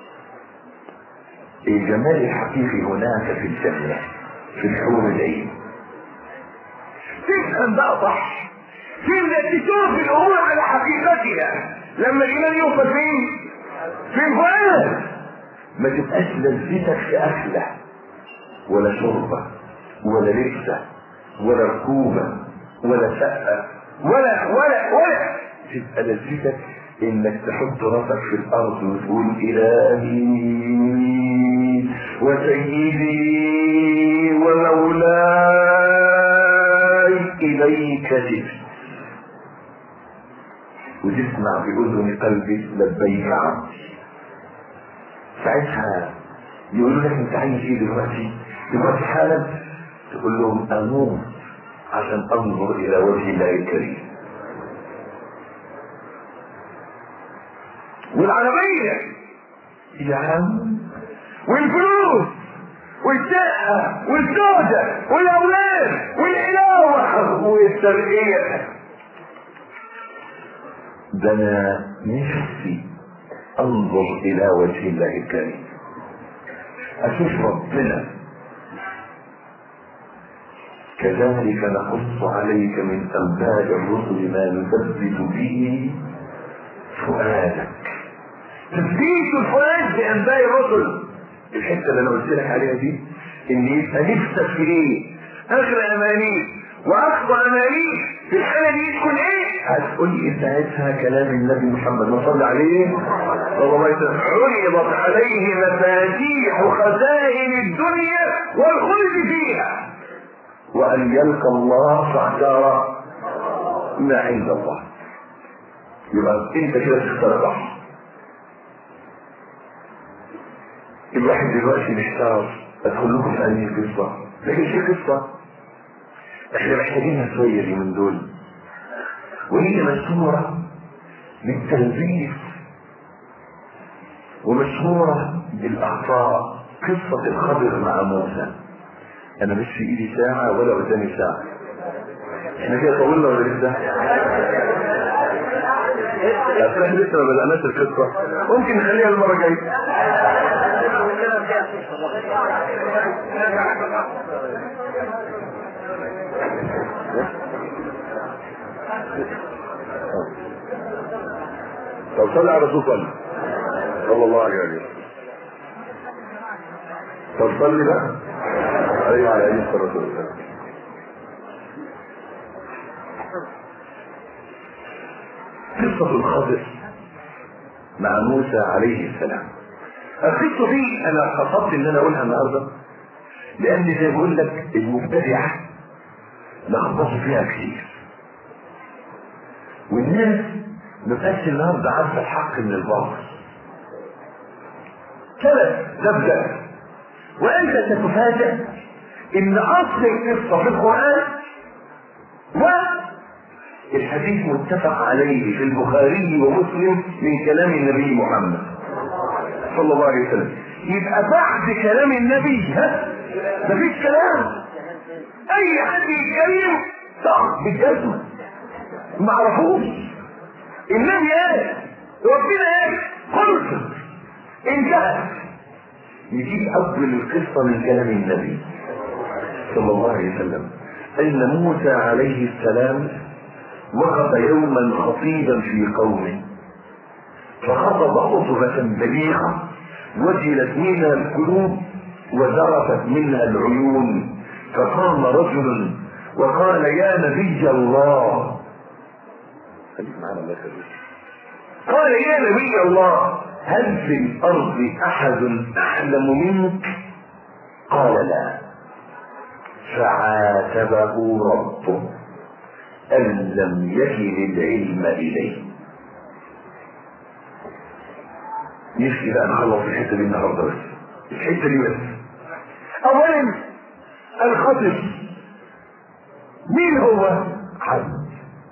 الجمال الحقيقي هناك في الجنه في الحور العين. تفهم بقى صح. تبدا تشوف الامور على حقيقتها لما الايمان يوصل فين؟ في الفؤاد. ما تبقاش لذتك في اكله ولا شربه ولا لبسه ولا ركوبه ولا شقه ولا ولا ولا تبقى لذتك انك تحط راسك في الارض وتقول الهي وسيدي ومولاي اليك جئت وتسمع باذن قلبك لبيك عبدي. ساعتها يقولوا لك انت عايز ايه دلوقتي؟ دلوقتي حالا تقول لهم اموت عشان انظر الى وجه الله الكريم. والعربية يا عم والفلوس والشقة والزوجة والاولاد والعلاوة والترقية. ده انا نفسي انظر الى وجه الله الكريم اشوف ربنا. كذلك نقص عليك من انباء الرسل ما نثبت به فؤادك. تثبيت الفؤاد بانباء الرسل. الحته اللي انا قلت لك عليها دي ان يبقى نفسك في ايه؟ اخر امانيك واقصى امانيك في الحاله دي تكون ايه؟ هتقول لي ساعتها كلام النبي محمد ما صلى عليه صلى الله عليه وسلم عرضت عليه مفاتيح خزائن الدنيا والخلد فيها وان يلقى الله فاختار ما عند الله. يبقى انت كده تختار صح. الواحد دلوقتي محتار ادخل لكم في انهي قصه لكن في قصه احنا محتاجينها شويه دي من دول وهي مشهوره بالتنزيف ومشهوره بالاخطاء. قصه الخضر مع موسى. انا مش في ايدي ساعه ولا قدامي ساعه. احنا كده طولنا ولا لسه؟ احنا لسه ما بدأناش القصه. ممكن نخليها المره الجايه. طب صلي على رسول الله صلى الله عليه وسلم. طب صلي بقى ايوه على ايدي الصلاه والسلام. قصه الخضر مع موسى عليه السلام. القصة دي انا قصدت ان انا اقولها النهاردة لان زي ما بقول لك المبتدعة لخبطوا فيها كتير، والناس مبقاش النهاردة عارفة الحق من الباطل. ثلاث تبدأ وانت ستفاجأ ان اصل القصة في القرآن والحديث متفق عليه في البخاري ومسلم من كلام النبي محمد صلى الله عليه وسلم. يبقى بعد كلام النبي ها مفيش كلام، اي حد يتكلم صح بالجزمة ما عرفوش. النبي قال ربنا قال قلت انتهت. نجيب اول القصة من كلام النبي صلى الله عليه وسلم ان موسى عليه السلام وقف يوما خطيبا في قومه فخطب خطبة بليغة وجلت منها القلوب وذرفت منها العيون، فقام رجل وقال يا نبي الله، قال يا نبي الله هل في الارض احد اعلم منك؟ قال لا. فعاتبه ربه ان لم يكن العلم اليه. نفسي بقى نخلص الحته دي النهارده بس، الحته دي بس. اولا الخطب مين هو؟ عبد.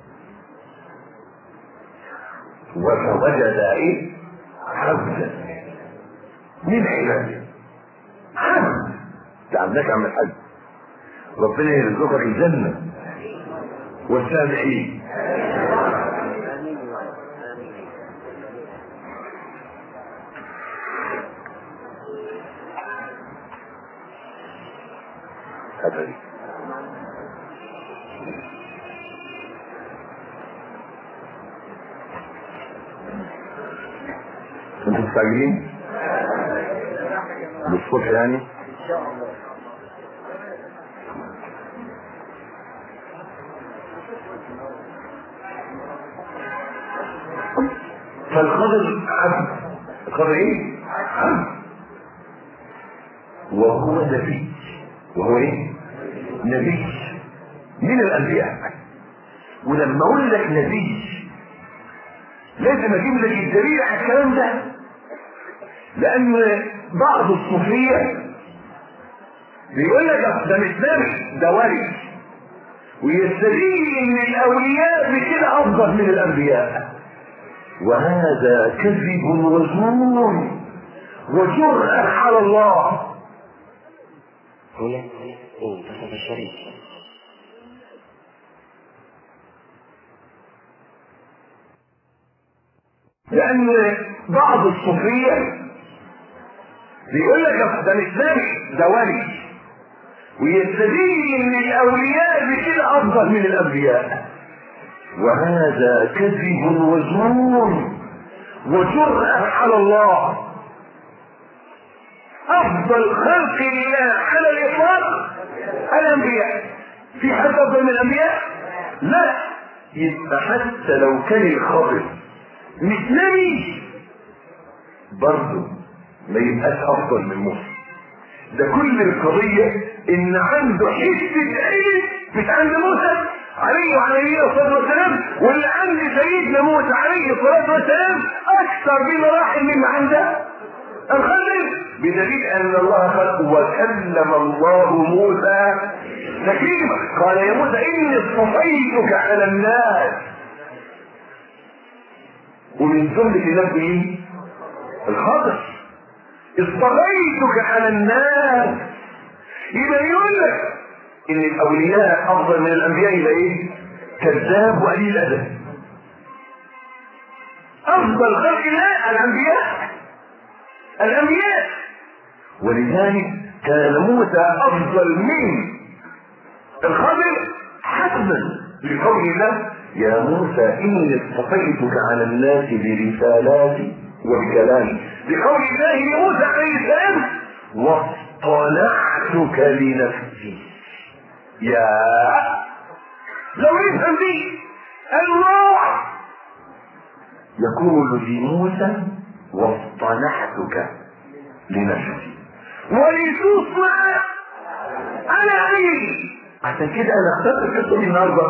وفوجد ايه؟ عبدا. مين عباد؟ عبد. تعبناك عم الحاج، ربنا يرزقك الجنه والسابعين. هذا انتم مستعجلين بالصبح يعني؟ فالخضر عبد. الخضر ايه؟ عبد. وهو نبي. وهو ايه؟ نبي من الانبياء. ولما اقول لك نبي لازم اجيب لك الدليل على الكلام ده، لان بعض الصوفيه بيقول لك ده مش نبي ده ولي، ويستدل ان الاولياء بكده افضل من الانبياء، وهذا كذب وزور وجرأة على الله. هنا انتصف الشريك. لان بعض الصوفيه بيقول لك ده مش نبي ده ولي، ويستدل ان الاولياء بكده افضل من الانبياء، وهذا كذب وزور وجرأة على الله. افضل خلق الله على الاطلاق الانبياء. في حد افضل من الانبياء؟ لا. يبقى حتى لو كان الخضر مش نبي برضه ما يبقاش افضل من موسى. ده كل القضيه ان عنده حته علم مش عند موسى عليه وعليه الصلاه والسلام، واللي عند سيدنا موسى عليه الصلاه والسلام اكثر بمراحل مما عنده الخضر، بدليل ان الله خلق وكلم الله موسى تكليما. قال يا موسى اني اصطفيتك على الناس. ومن جمله الناس مين؟ الخضر. اصطفيتك على الناس. يبقى يقول لك ان الاولياء افضل من الانبياء. يبقى ايه؟ كذاب وقليل ادب. افضل خلق الله الانبياء الانبياء ولذلك كان موسى افضل من الخضر حتما لقول الله يا موسى اني اصطفيتك على الناس برسالاتي وبكلامي، لقول الله لموسى عليه السلام واصطنعتك لنفسي. يا لو يفهم دي الله يقول لموسى واصطنعتك لنفسي ولتصنع على عيني. عشان كده انا اخترت القصه دي النهارده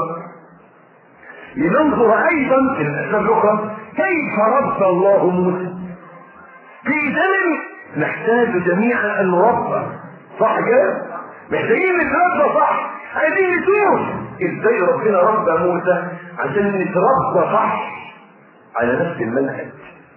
لننظر ايضا في الاسباب الاخرى كيف ربى الله موسى في زمن نحتاج جميعا ان نربى. صح كده؟ محتاجين نتربى صح، عايزين نشوف ازاي ربنا ربى موسى عشان نتربى صح على نفس المنهج.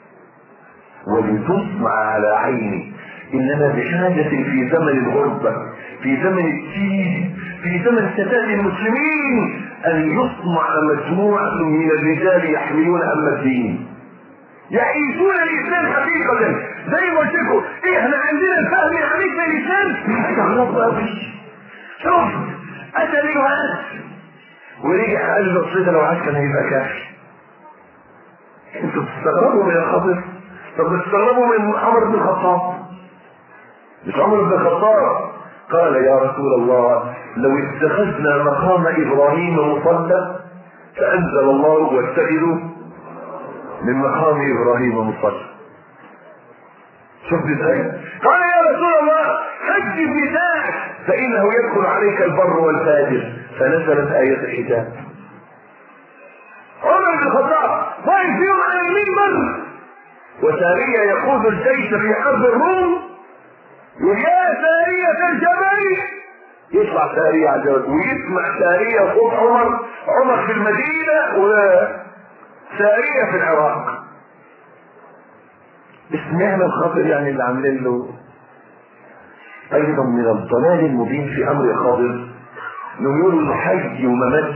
ولتصنع على عيني، اننا بحاجة في زمن الغربة، في زمن التيه، في زمن شتات المسلمين ان يصنع مجموعة من الرجال يحملون هم الدين، يعيشون الاسلام حقيقة. زي ما قلت لكم احنا عندنا الفهم العميق في الاسلام تعرفوا قوي. شوف اتى لي وعاد ورجع قال له اصل لو عاد كان هيبقى كافي. انتوا بتستغربوا من الخضر، طب بتستغربوا من عمر بن الخطاب. مش عمر بن الخطاب قال يا رسول الله لو اتخذنا مقام ابراهيم مصلى فانزل الله واتخذوا من مقام ابراهيم مصلى. شوف ازاي؟ قال يا رسول الله حج بنسائك فانه يدخل عليك البر والفاجر، فنزلت آية الحجاب. عمر بن الخطاب واقف فيهم على المنبر وسارية يقود الجيش في حرب الروم، يا سارية الجبل، يطلع سارية على الجبل ويسمع سارية صوت عمر، عمر في المدينة وسارية في العراق. اسمعنا الخاطر يعني اللي عاملين له ايضا من الضلال المبين في امر الخاطر انه يقولوا انه حج وممات،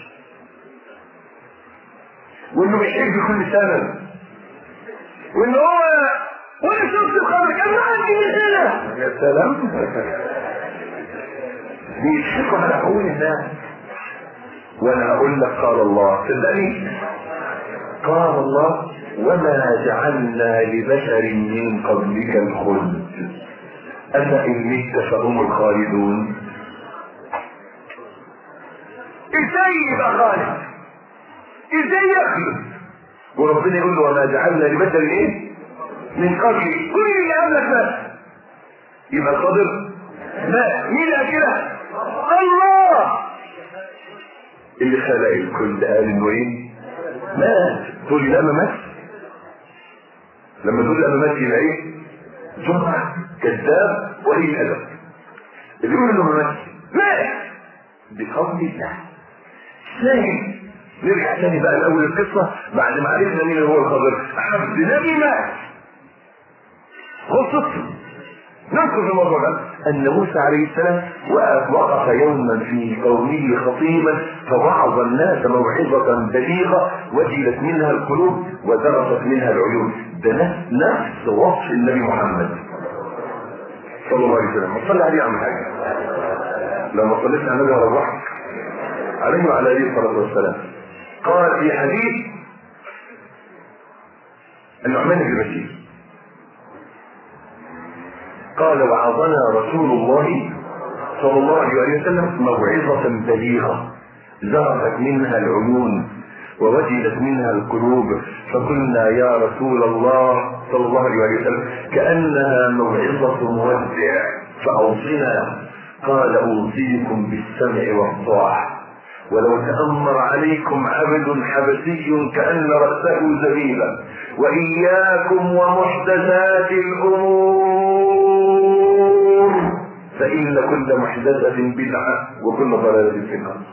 وانه بيحج كل سنة، وانه هو وانا شفت الخبر كان عندي من هنا. يا سلام، بيضحكوا على عقول الناس. وانا اقول لك قال الله، صدقني قال الله وما جعلنا لبشر من قبلك الخلد أفإن مت فهم الخالدون. ازاي يبقى خالد؟ ازاي يخلد؟ وربنا يقول له وما جعلنا لبشر ايه من قبل، كل اللي قبلك مات. يبقى القادر مات. مين اللي كده؟ الله اللي خلق الكل قال انه ايه؟ مات. تقول لي لا ما مات. لما تقول لا ما مات يبقى ايه؟ جمعة كذاب وقليل ادب. اللي يقول انه ما مات مات بفضل الله. ثاني نرجع تاني بقى لاول القصه بعد ما عرفنا مين هو الخضر. عبد نبي مات خلصت. نذكر في الموضوع ده ان موسى عليه السلام وقف يوما في قومه خطيبا فوعظ الناس موعظه بليغه وجلت منها القلوب وذرفت منها العيون. ده نفس وصف النبي محمد صلى الله عليه وسلم. صلى عليه عن حاجه لو ما صليتش على النبي هروحك عليه وعلى اله الصلاه والسلام. قال في حديث النعمان بن بشير قال وعظنا رسول الله صلى الله عليه وسلم موعظة بليغة ذرفت منها العيون ووجلت منها القلوب فقلنا يا رسول الله صلى الله عليه وسلم كأنها موعظة مودع فأوصنا. قال أوصيكم بالسمع والطاعة ولو تأمر عليكم عبد حبشي كأن رأسه زبيبا وإياكم ومحدثات الأمور فإن كل محدثة بدعة وكل ضلالة في النار.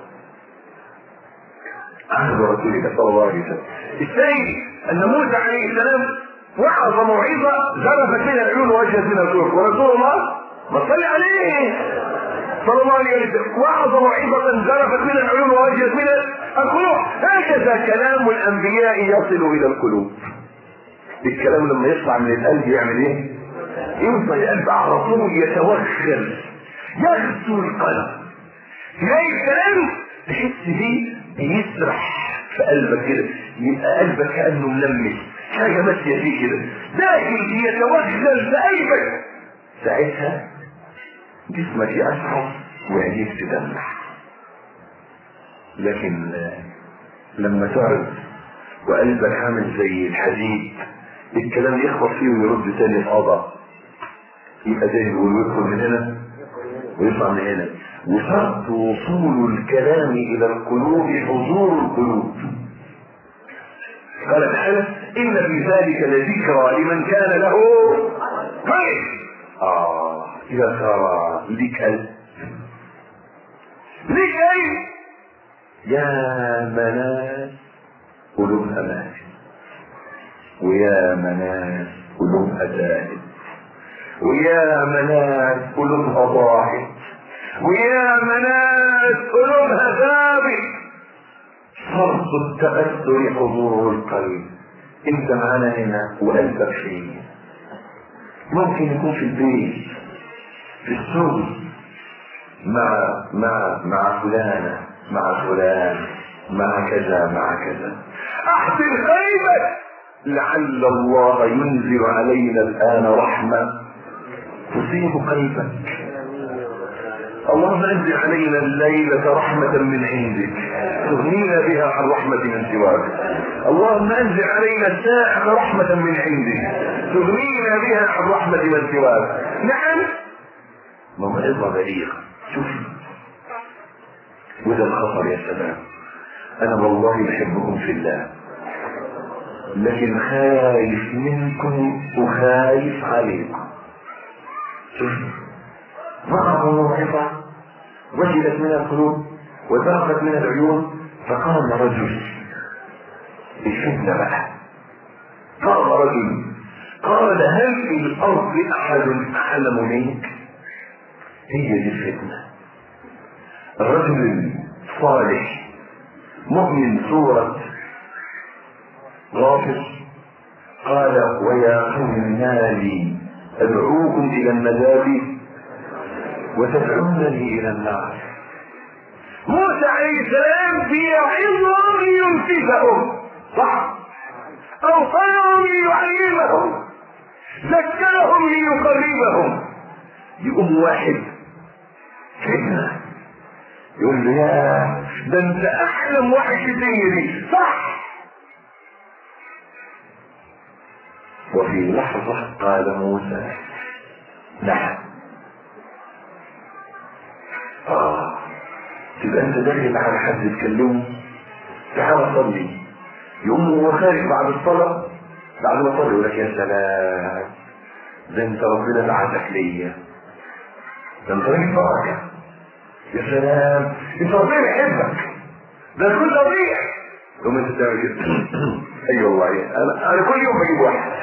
عهد رسول الله صلى الله عليه وسلم. الثاني أن موسى عليه السلام وعظ موعظة ذرفت منها العيون ووجهت منها القلوب ورسول الله ما صلى عليه صلى الله عليه وسلم وعظ موعظة ذرفت منها العيون ووجهت منها القلوب. هكذا كلام الأنبياء يصل إلى القلوب. الكلام لما يطلع من القلب يعمل ايه؟ يوصل القلب على طول يتوخر يغسل القلب. تلاقي الكلام تحس فيه بيسرح في قلبك كده، يبقى قلبك كأنه ملمس حاجة ماشية فيه كده داخل يتوخر في قلبك. ساعتها جسمك يشعر وعينيك تدمع. لكن لما تعرض وقلبك عامل زي الحديد الكلام يخبط فيه ويرد تاني فاضع، يبقى زي يقول يدخل من هنا ويطلع من هنا. وشرط وصول الكلام الى القلوب حضور القلوب. قال تعالى ان في ذلك لذكرى لمن كان له قلب. اه اذا ترى لك قلب، لك قلب يا مناس قلوبها مات، ويا مناس قلوبها زاهد، ويا مناس قلوبها ضاحك، ويا مناس قلوبها ثابت. شرط التأثر حضور القلب. انت معانا هنا وقلبك فيه. ممكن يكون في البيت، في الشغل، مع مع مع فلانة، مع فلان، مع كذا مع كذا. احسن قلبك لعل الله ينزل علينا الآن رحمة تصيب قلبك. اللهم انزل علينا الليلة رحمة من عندك تغنينا بها عن رحمة من سواك. اللهم انزل علينا الساعة رحمة من عندك تغنينا بها عن رحمة من سواك. نعم موعظة بليغة. شوف وده الخطر يا سلام. انا والله بحبكم في الله، لكن خايف منكم وخايف عليكم. شوف وقعوا موعظة وجلت من القلوب وذهبت من العيون. فقام رجل، الفتنة بقى، قام رجل قال هل في الارض احد اعلم منك؟ هي دي الفتنة. الرجل صالح مؤمن سورة غافر قال ويا قوم مالي ادعوكم الى النجاة وتدعونني الى النار. موسى عليه السلام بيعظهم لينقذهم، صح؟ اوصاهم ليعلمهم، ذكرهم ليقربهم. يقوم واحد فتنة يقول له يا ده انت احلم واحد في الدنيا دي، صح؟ وفي لحظة قال موسى نعم. اه تبقى انت داخل على حد تكلمه تعال صلي، يقوم هو خارج بعد الصلاة بعد ما صلي يقول لك يا سلام ده انت ربنا بعتك ليا، ده انت راجل بركة، يا سلام انت ربنا يحبك، ده كل ربيع. يقوم انت تعمل كده اي والله انا انا كل يوم بجيب واحد.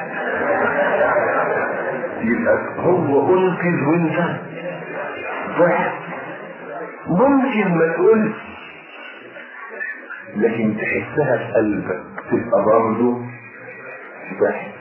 يبقى هو انقذ وانت ضحك. ممكن ما تقولش لكن تحسها في قلبك، تبقى برضه ضحك،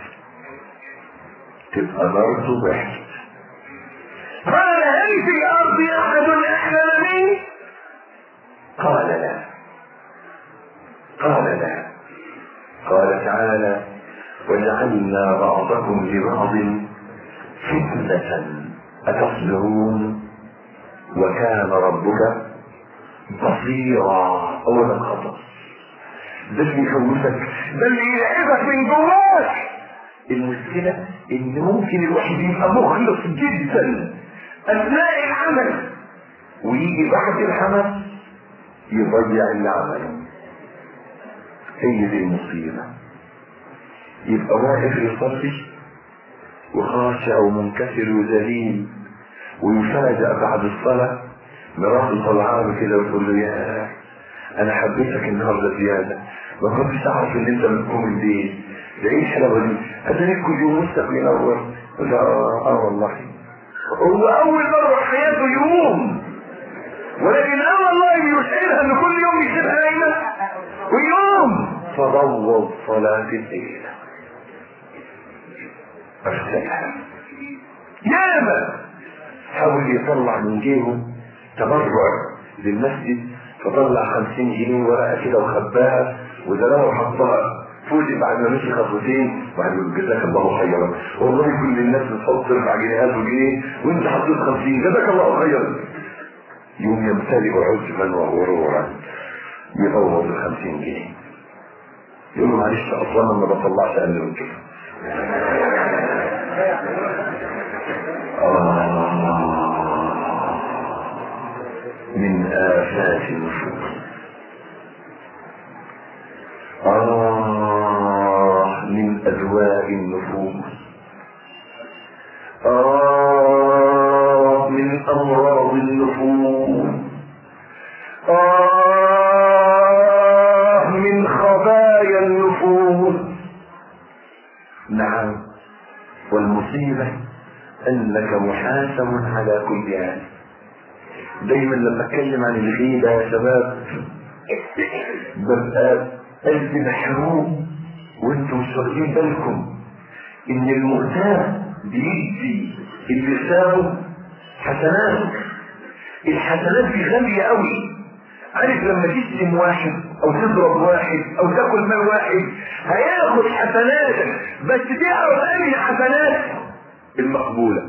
تبقى برضه ضحك. قال هل في الارض احد احلم مني؟ قال لا. قال لا. قال تعالى وجعلنا بعضكم لبعض فتنة أتصبرون وكان ربك بصيرا. أولا خطأ، ده اللي يخوفك، ده اللي يلعبك من جواك. المشكلة ان ممكن الواحد يبقى مخلص جدا اثناء العمل ويجي بعد العمل يضيع العمل. هي دي المصيبة. يبقى واقف يصلي وخاشع ومنكسر وذليل ويفاجأ بعد الصلاة مراته طلعانه كده وتقول له يا انا حبيتك النهارده زياده، ما كنتش اعرف ان انت بتقوم الليل، ده ايه الحلاوه دي؟ اتاريك كل يوم وسطك منور. اه اه والله هو اول مره في حياته يقوم، ولكن اه والله يشعرها ان كل يوم يسيبها نايمه ويقوم. فروض صلاه الليل ارسلها. ياما حاول يطلع من جيبه تبرع للمسجد، فطلع خمسين جنيه ورقه كده وخباها وزرعها وحطها. فوجئ بعد ما مشي خطوتين واحد يقول جزاك الله خيرا، والله كل الناس بتحط اربع جنيهات وجنيه وانت حطيت خمسين، جزاك الله خيرا. يوم يمتلئ عجبا وغرورا يفوض الخمسين جنيه، يقول له معلش اصلا انا ما بطلعش اقل من كده، آه من آفات النفوس. آه من أدواء النفوس. آه من أمراض النفوس. آه من خبايا النفوس. نعم، والمصيبة أنك محاسب على كل حال. دايما لما اتكلم عن الغيبة يا شباب ببقى قلبي محروق، وانتم مش واخدين بالكم ان المغتاب بيدي اللي سابه حسنات. الحسنات دي غالية قوي. عارف لما تشتم واحد او تضرب واحد او تاكل مال واحد هياخد حسناتك، بس تعرف انهي حسنات المقبولة؟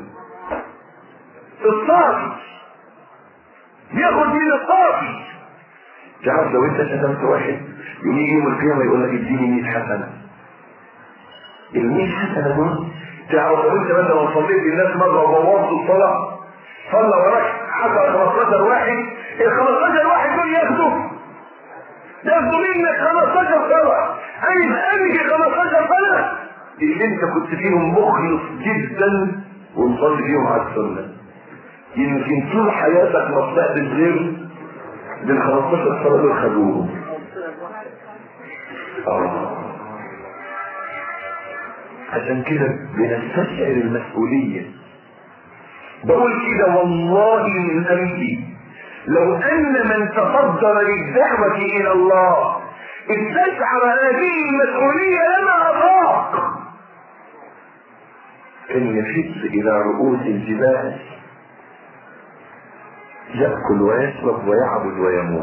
الصافي ياخد من الصافي. تعرف لو انت شتمت واحد يجي يوم القيامة يقول لك اديني مية حسنة. المية حسنة دول تعرف لو انت مثلا صليت الناس مرة وبوظت الصلاة، صلى وراك حتى خمستاشر واحد، ال خمستاشر واحد دول ياخدوا ياخدوا منك خمستاشر صلاة. عايز امشي خمستاشر صلاة اللي انت كنت فيهم مخلص جدا ومصلي فيهم على السنة. يمكن طول حياتك ما طلعت غير بال خمستاشر صلاة دول خدوهم. اه عشان كده بنستشعر المسؤولية. بقول كده والله من قلبي لو ان من تصدر للدعوة الى الله استشعر هذه المسؤولية لما اطاق كان يفز الى رؤوس الجبال يأكل ويشرب ويعبد ويموت.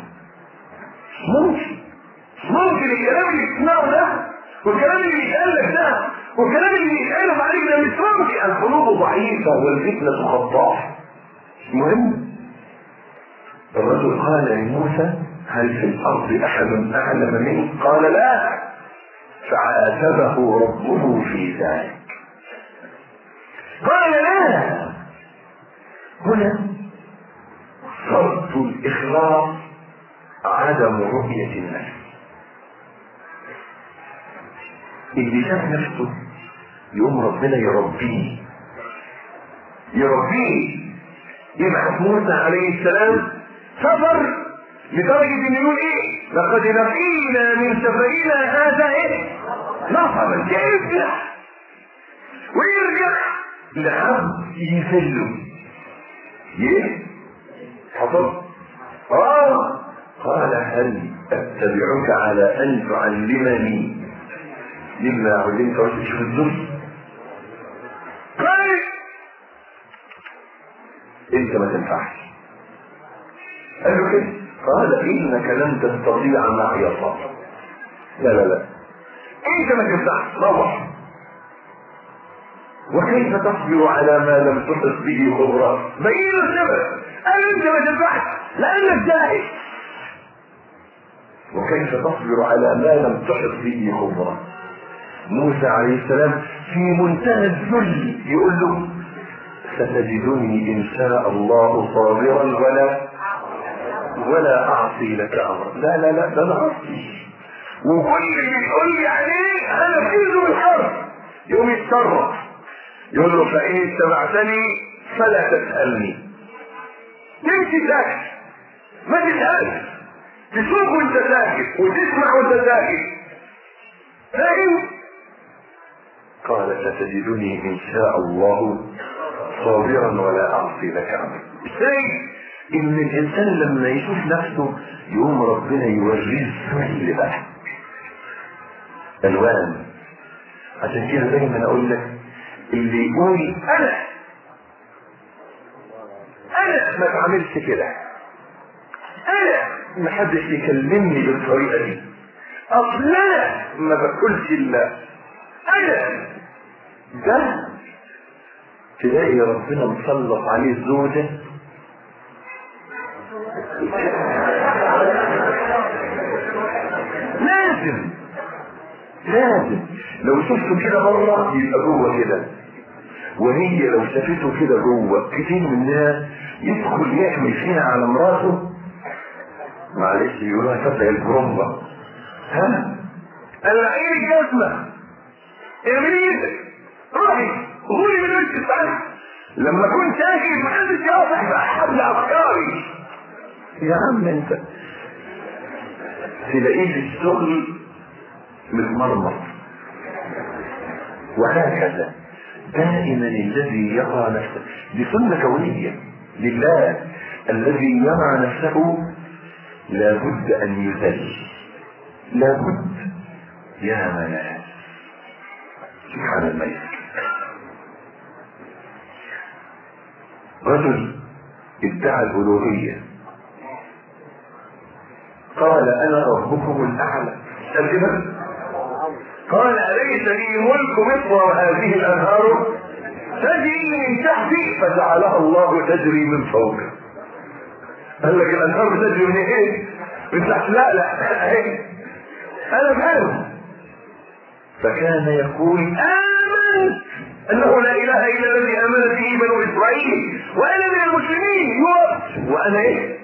ممكن ممكن الكلام اللي تسمعه ده والكلام اللي يتقال لك ده والكلام اللي يتقال عليك ده مش ممكن. القلوب ضعيفة والفتنة خطافة. المهم الرجل قال لموسى هل في الأرض أحد أعلم منه؟ قال لا، فعاتبه ربه في ذلك. قال لا. هنا شرط الإخلاص عدم رؤية النفس. اللي شاف نفسه يقوم ربنا يربيه يربيه يبعث موسى عليه السلام سفر لدرجة ان يقول ايه لقد لقينا من سفرنا هذا ايه نصبا. يرجع ويرجع لحد يسلم ايه حصل. اه قال هل اتبعك على ان تعلمني مما علمت وشوف الدنيا؟ قال انت ما تنفعش. قال له كده قال انك لن تستطيع معي صبرا. لا لا لا انت ما تنفعش. روح. وكيف تصبر على ما لم تحط به خبرا؟ بين السبب. قال انت ما تنفعش لانك جاهل. وكيف تصبر على ما لم تحط به خبرا؟ موسى عليه السلام في منتهى الذل يقول له ستجدني ان شاء الله صابرا ولا ولا اعصي لك امرا. لا لا لا ده انا اعصي وكل اللي تقول لي عليه انا فيزه بالحرب. يقوم يتصرف يقول له فان اتبعتني فلا تسالني. تمشي ساكت ما تسالش، تشوف وانت ساكت وتسمع وانت ساكت. فاهم؟ قال ستجدني ان شاء الله صابرا ولا اعصي لك امرا. ازاي ان الانسان لما يشوف نفسه يقوم ربنا يوريه الذل بقى الوان. عشان كده دايما اقول لك اللي يقول انا انا ما بعملش كده، انا ما حدش يكلمني بالطريقه دي، اصل انا ما باكلش الا انا، ده تلاقي ربنا مسلط عليه الزوجه لازم لازم لو شفته كده بره يبقى جوه كده، وهي لو شافته كده جوه. كتير مننا يدخل يحمي فيها على مراته، معلش يقولوها فتح البرومبا، ها العين الجزمة اعملي روحي غولي من وش الصحيح. لما كنت ساكت محدش يوضح بأحد أفكاري. يا عم انت تلاقيه في الشغل متمرمط. وهكذا دائما الذي يرى نفسه، دي سنة كونية لله، الذي يرى نفسه لابد ان يذل، لابد. يا مناس سبحان الملك. رجل ادعى الألوهية، قال انا ربكم الاعلى. قال اليس لي ملك مصر وهذه الانهار تجري من تحتي؟ فجعلها الله تجري من فوقه. قال لك الانهار تجري من ايه؟ من تحت؟ لا لا ايه، انا فاهم. فكان يقول امنت انه لا اله الا الذي امنت به بنو اسرائيل وانا من المسلمين. وانا ايه؟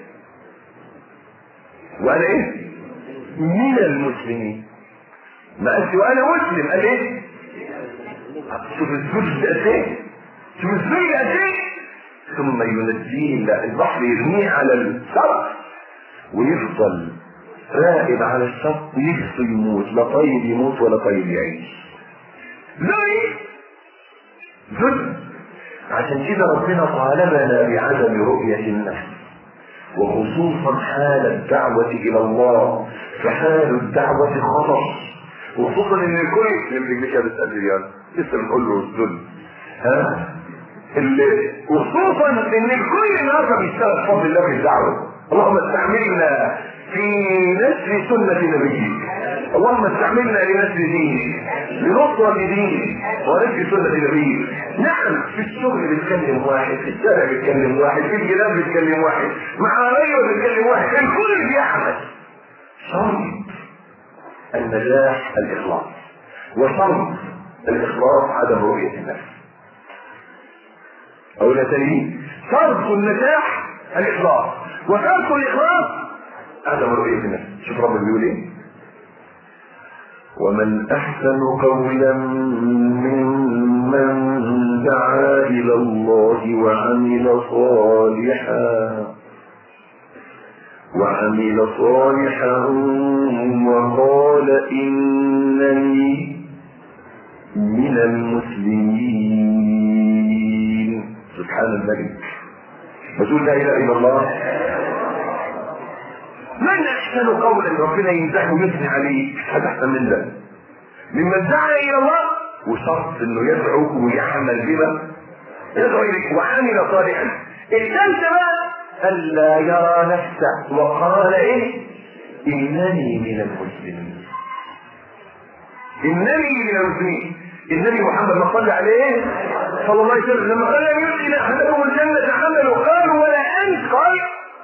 وانا ايه؟ من المسلمين. ما قالش وانا مسلم، قال ايه؟ شوف الزوج قد ايه، شوف الزوج قد ايه. ثم ينجيه البحر، يرميه على الشط ويفضل راقب على الشط، يخص يموت، لا طيب يموت ولا طيب يعيش. زوج زوج. عشان كده ربنا طالبنا بعدم رؤية النفس، وخصوصا حال الدعوة الى الله، فحال الدعوة خطر، وخصوصا ان الكل اللي بيجي كده بتقول يلا لسه بنقول له الذل، ها اللي وخصوصا ان الكل النهارده بيشتغل بفضل الله في الدعوه. اللهم استعملنا في نشر سنه نبيك، اللهم استعملنا لنشر دينك، لنصرة دينك ونشر سنه نبيك. نعم في الشغل بيتكلم واحد، في الشارع بيتكلم واحد، في الجيران بيتكلم واحد، مع قرايبه بيتكلم واحد، الكل بيعمل. شرط النجاح الإخلاص، وشرط الإخلاص عدم رؤية النفس. أولا تاني، شرط النجاح الإخلاص، وشرط الإخلاص عدم رؤية النفس. شوف ربنا بيقول إيه؟ ومن أحسن قولا ممن دعا إلى الله وعمل صالحا وعمل صالحا وقال إنني من المسلمين. سبحان الملك. بتقول لا إله إلا الله. من أحسن قولا، ربنا يمدحه ويثني عليه، هذا أحسن من ده، ممن دعا إلى الله، وشرط إنه يدعو ويعمل بما يدعو إليه وعمل صالحا. الثالثة بقى ألا يرى نفسه، وقال إيه؟ إنني من المسلمين. إنني من المسلمين. النبي محمد ما صلى عليه صلى الله عليه وسلم لما قال لم يدخل أحدكم الجنة عمله، قالوا ولا أنت؟ قال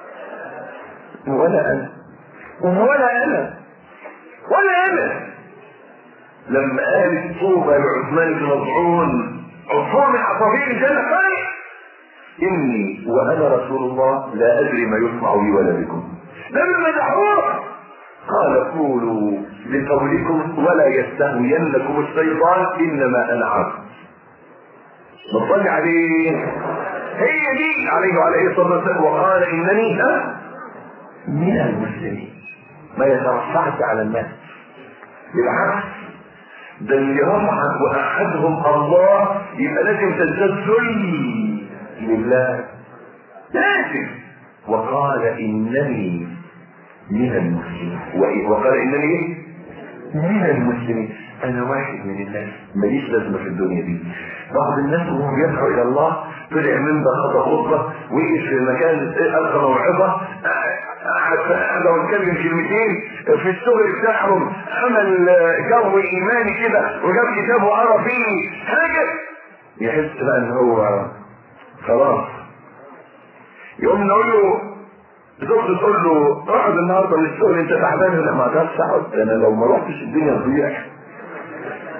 ولا أنا ولا أنا ولا أنا. لما قال طوبى لعثمان بن مظعون عصفور من عصافير الجنة، قال إني وأنا رسول الله لا أدري ما يصنع بي ولا بكم. لما دعوه قال قولوا لقولكم ولا يستهوينكم الشيطان إنما أنا عبد. نصلي عليه، هي دي عليه وعليه الصلاة والسلام. وقال إنني من المسلمين. ما يترفعش على الناس، بالعكس ده اللي رفعك وأحدهم الله، يبقى لازم تتذل لله، لازم. وقال إنني من المسلمين، وقال إنني من المسلمين. أنا واحد من الناس ماليش لازمة في الدنيا دي. بعض الناس وهم يدعو إلى الله طلع من ده خطأ خطبة، وقف في مكان ألقى موعظة، قعد واتكلم كلمتين في الشغل بتاعهم، عمل جو إيماني كده وجاب كتاب وقرا فيه حاجة، يحس بقى إن هو خلاص. يقوم نقول له زوجته تقول له اقعد النهارده من الشغل انت تعبان، ولا ما اقدرش اقعد، انا لو ما رحتش الدنيا تضيع.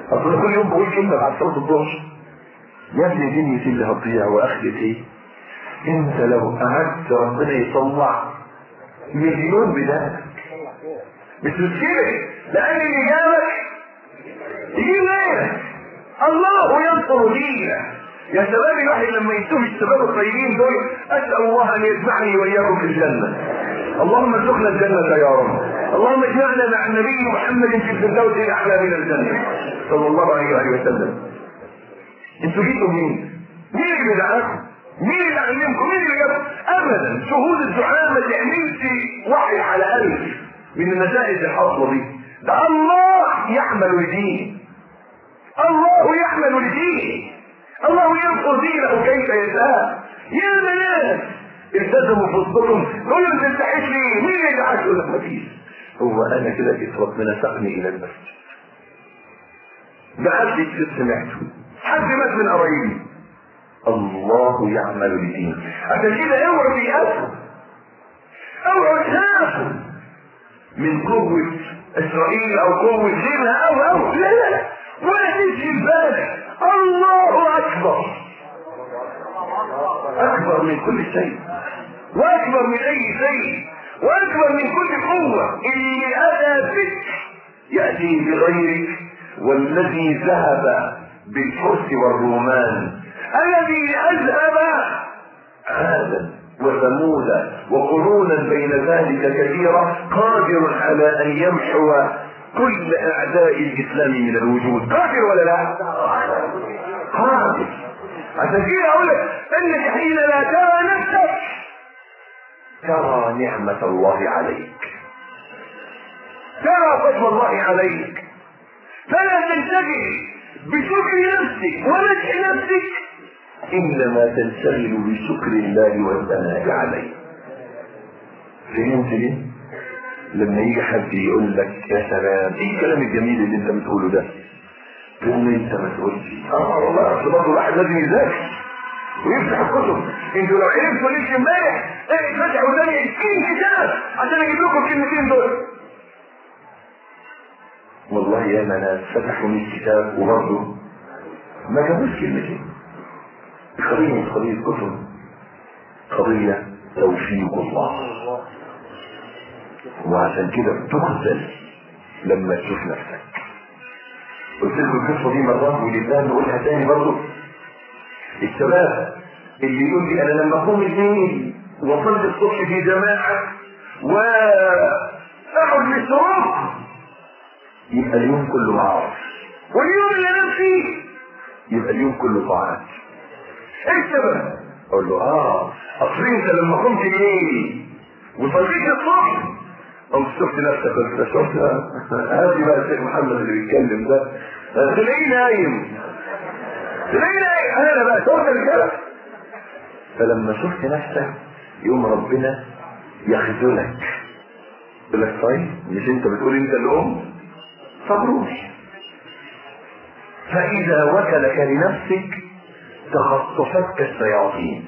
اصل كل يوم بقول كلمه بعد صلاه الظهر، يا ابني دنيتي اللي هتضيع واخرتي. انت لو قعدت ربنا يطلع مليون بداية مش مشكلة، لان اللي جابك يجيب غيرك. الله ينصر دينه. يا شباب الواحد لما ينتهي الشباب الطيبين دول اسال الله ان يجمعني واياكم في الجنه. اللهم ارزقنا الجنه يا رب. اللهم اجمعنا مع النبي محمد في الفردوس الاعلى من الجنه صلى الله عليه وآله وسلم. انتوا جيتوا مين؟ مين اللي دعاكم؟ مين اللي علمكم؟ مين اللي جابكم؟ ابدا شهود الدعاء ما تعملش وحي على قلب من النتائج الحاصله دي. ده الله يحمل لدين، الله يحمل لدين، الله ينصر دينه كيف يشاء. يا بنات التزموا في وسطكم، قولوا انت تستحيش ليه؟ مين اللي دعاك؟ يقول لك مفيش. هو انا كده جيت ربنا ساقني الى المسجد، بقى كتير سمعته، حد مات من قرايبي، الله يعمل لدينه. عشان كده اوعوا تيأسوا، اوعوا تخافوا من قوة اسرائيل او قوة غيرها او او لا لا لا، ولا تشغل بالك. الله اكبر، اكبر من كل شيء، واكبر من اي شيء، واكبر من كل قوة. اللي اتى بك يأتي بغيرك، والذي ذهب بالفرس والرومان، الذي اذهب عادا وثمود وقرونا بين ذلك كثيرة، قادر على ان يمحو كل اعداء الاسلام من الوجود. قادر ولا لا؟ قادر. عشان كده اقول لك انك حين لا ترى نفسك ترى نعمة الله عليك، ترى فضل الله عليك، فلا تنشغل بشكر نفسك ومدح نفسك، انما تنشغل بشكر الله والثناء عليه. فهمت ليه؟ لما يجي حد يقول لك يا سلام ايه الكلام الجميل اللي انت بتقوله ده، تقول انت ما تقولش اه والله اصل برضه الواحد لازم يذاكر ويفتح الكتب. انتوا لو عرفتوا ليش امبارح ايه فتحوا قدامي عشرين كتاب عشان اجيب لكم الكلمتين دول. والله يا ناس فتحوا مية كتاب وبرضه ما جابوش كلمتين. قضية مش قضية كتب، قضية توفيق الله. وعشان كده بتخزل لما تشوف نفسك. قلت لكم القصة دي مرات ولله نقولها تاني برضه. الشباب اللي يقول لي انا لما اقوم الليل وصلت الصبح في جماعة واقعد للشروق يبقى اليوم كله معاصي، واليوم اللي انام فيه يبقى اليوم كله طاعات. ايه السبب؟ اقول له اه اصل انت لما قمت الليل وصليت الصبح قمت شفت نفسك، قلت شفت هذه بقى الشيخ محمد اللي بيتكلم ده تلاقيه نايم، تلاقيه نايم انا بقى شفت الكلام. فلما شفت نفسك يوم ربنا يخذلك، يقول لك طيب مش انت بتقول انت الام؟ صبروش. فاذا وكلك لنفسك تخطفتك الشياطين.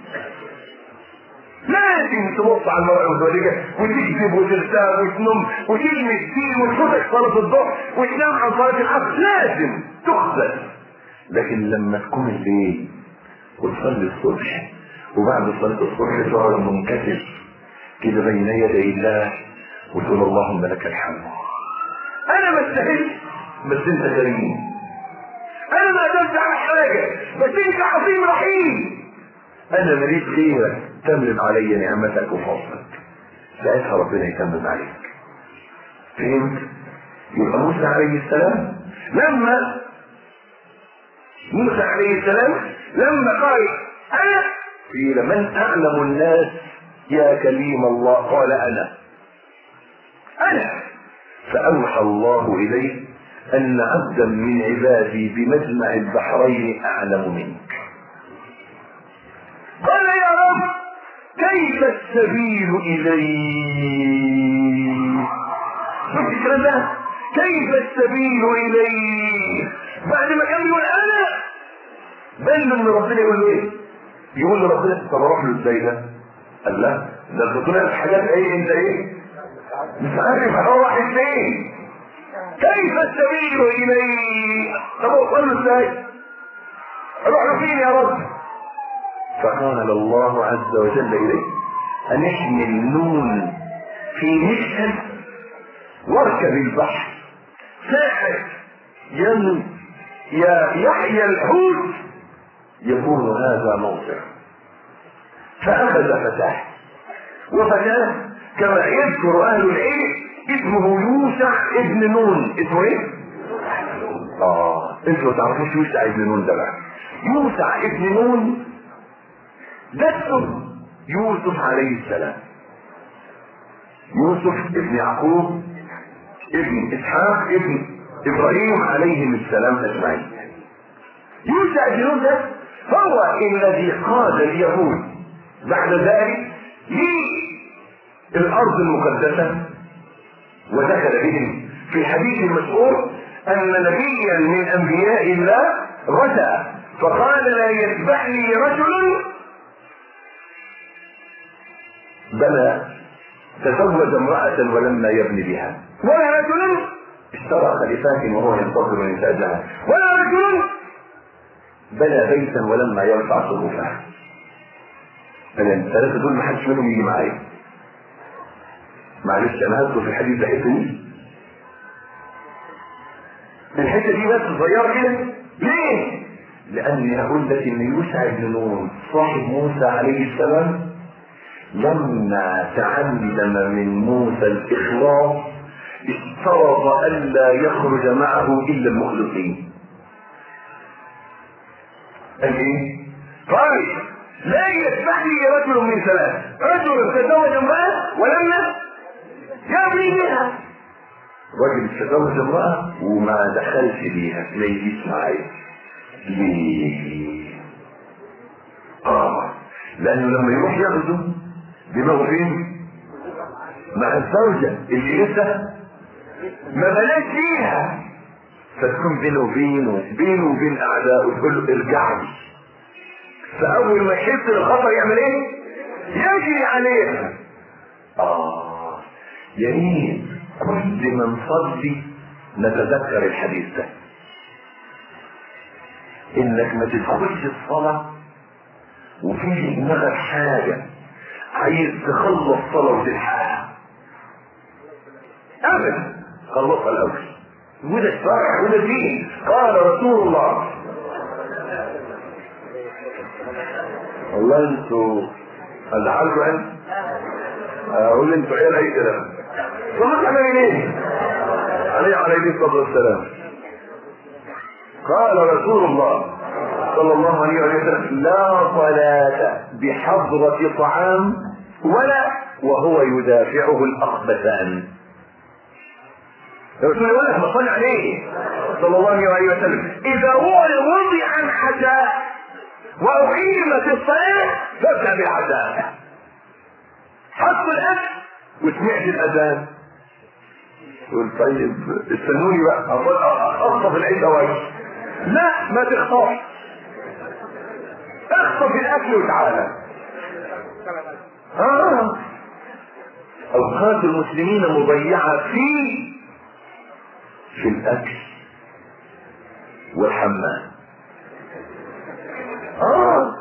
لازم تبص على المرأة وتوليك وتكذب وترتاب وتنم وتلمس فيه وتفوتك صلاة الظهر وتنام عن صلاة العصر، لازم تخذل. لكن لما تكون الليل وتصلي الصبح وبعد صلاة الصبح تقعد منكسر كده بين يدي الله وتقول اللهم لك الحمد، انا ما استاهلش بس انت كريم، انا ما قدرت على حاجه بس انت عظيم رحيم، انا ماليش غيرك تملك علي نعمتك وفضلك، ساعتها ربنا يتمم عليك. فهمت؟ يبقى موسى عليه السلام لما موسى عليه السلام لما قال انا قيل من اعلم الناس يا كليم الله، قال انا انا فاوحى الله اليه ان عبدا من عبادي بمجمع البحرين اعلم منك. قال يا رب كيف السبيل اليه؟ شوف الكلام ده، كيف السبيل اليه؟ بعد ما كان يقول انا بل ان ربنا يقول له ايه؟ يقول له ربنا طب اروح له ازاي ده؟ قال لا ده طلعت حاجات ايه انت ايه؟ مش عارف هروح فين؟ كيف السبيل اليه؟ طب اوصل ازاي؟ اروح فين يا رب؟ فقال الله عز وجل اليه ان احمل نون في مشهد واركب البحر ساعة يم يحيى الحوت يكون هذا موضع. فاخذ فتاه، وفتاه كما يذكر اهل العلم اسمه يوسع ابن نون. اسمه ايه؟ اه انتوا ما تعرفوش يوسع ابن نون ده بقى. يوسع ابن نون ده اسمه يوسف عليه السلام. يوسف ابن يعقوب ابن اسحاق ابن ابراهيم عليهم السلام اجمعين. يوسع ابن نون ده هو الذي قاد اليهود بعد ذلك للارض المقدسه، ودخل بهم في الحديث المشهور ان نبيا من انبياء الله غزا فقال لا يتبعني رجل بلى تزوج امرأة ولما يبني بها، ولا رجل اشترى خليفات وهو ينتظر نتاجها، ولا رجل بنى بيتا ولما يرفع سقوفها. الثلاثة دول ما حدش منهم يجي معايا. معلش انا هذكر في الحديث ده حته دي الحته دي بس صغيره كده. ليه؟ لاني اقول لك ان يوسع بن نون صاحب موسى عليه السلام لما تعلم من موسى الاخلاص اشترط الا يخرج معه الا المخلصين. قال ايه؟ قال لا يتبعني رجل من ثلاث، رجل تزوج امرأة ولما يبني بها. راجل تزوج امرأة وما دخلش بيها، ما يجيش معايا. ليه؟ اه لانه لما يروح ياخده دماغه فين؟ مع الزوجة اللي لسه ما بلاش فيها، فتكون بينه وبينه بينه وبين اعدائه تقول له ارجع لي. فاول ما يحس الخطر يعمل ايه؟ يجري عليها. اه يا ريت كل ما نصلي نتذكر الحديث ده، انك ما تدخلش الصلاه وفي دماغك حاجه عايز تخلص صلاه وتلحقها ابدا. خلصها الاول، وده الشرع وده الدين. قال رسول الله والله انتوا العلوا انت اقول انتوا عيال اي كلام. صلت على منين؟ عليه عليه الصلاه والسلام. قال رسول الله صلى الله عليه وسلم لا صلاة بحضرة طعام ولا وهو يدافعه الاخبثان. الرسول يقول لك ما صلي عليه صلى الله عليه وسلم اذا وضع الحشاء واقيمت الصلاه فابدا بالعشاء. حط الاكل وسمعت الاذان تقول طيب استنوني بقى اخطف العيد اوي. لا ما تخطفش، اخطف الاكل وتعالى. اه اوقات المسلمين مضيعه في في الاكل والحمام. اه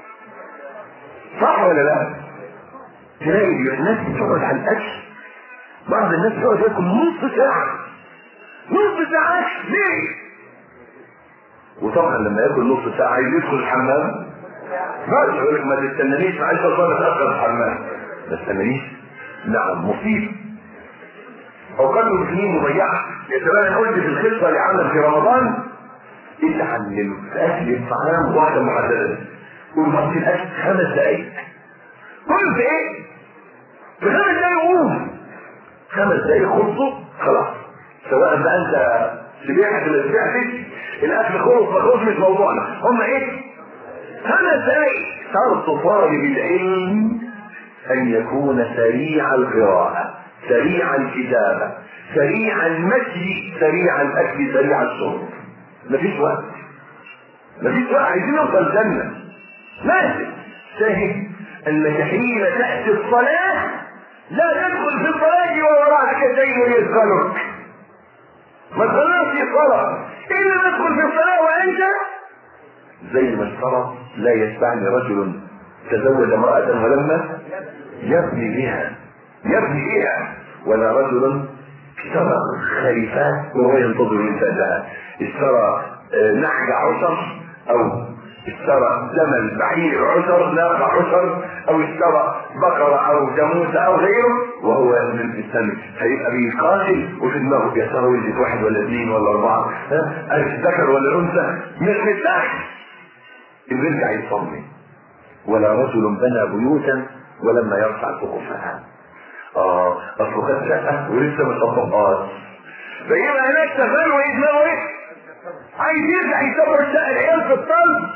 صح ولا لا؟ تلاقي الناس بتقعد على الاكل، بعض الناس يقعد ياكل نص ساعه نص ساعه ليه؟ وطبعا لما ياكل نص ساعه عايز يدخل الحمام بس يقول لك ما تستنانيش عايز اصلا اتاخر الحمام. ما تستنانيش. نعم مصيبه. اوقات المسلمين مضيعه. يا شباب انا قلت في الخطه اللي عمل في رمضان اجعل للاكل الطعام واحده محدده. قول وقت الاكل خمس دقائق. كل في ايه؟ في خمس دقائق قوم. خمس دقائق خلصوا خلاص. سواء بقى انت سبيحك ولا سبيحتك الاكل خلص ما خلص مش موضوعنا. هم ايه؟ خمس دقائق. شرط طالب العلم ان يكون سريع القراءه، سريع الكتابه، سريع المشي، سريع الاكل، سريع الشرب. مفيش وقت مفيش وقت. عايزين نوصل الجنه. ماشي شاهد انك حين تاتي الصلاه لا تدخل في الصلاه ووراءك شيء يشغلك. ما تخليناش في الصلاة، إلا ندخل في الصلاة وأنت زي ما الصلاة لا يتبعني رجل تزوج امرأة ولما يبني بها يبني بها ولا رجل اشترى خليفات وهو ينتظر انتاجها، اشترى نحل عشر او اشترى جمل بعير عشر ناقة عشر او اشترى بقرة او جاموسة او غيره، وهو من الانسان هيبقى بيقاتل وفي دماغه يا ترى ولدت واحد ولا اثنين ولا اربعة، ها ذكر ولا انثى، مش مرتاح. بيرجع يصلي. ولا رجل بنى بيوتا ولما يرفع سقفها. اه اصله خد شقه ولسه ما طبقهاش، فيبقى هناك شغال ويدماغه ايه؟ عايز يرجع يصبر الشقه العيال في الطلب.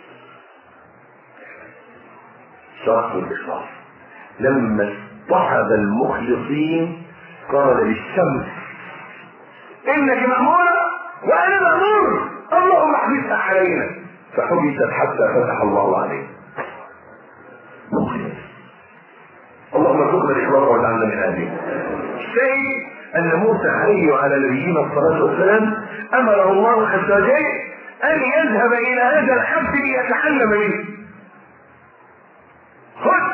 شرط الاخلاص. لما اصطحب المخلصين قال للشمس انك ماموره وانا مامور، اللهم احبسها علينا، فحبست حتى فتح الله عليه. مخلص. اللهم ارزقنا الاخلاص واجعلنا من اهله. شيء ان موسى عليه وعلى نبينا الصلاه والسلام امره الله عز وجل ان يذهب الى هذا الحبل ليتعلم منه. خذ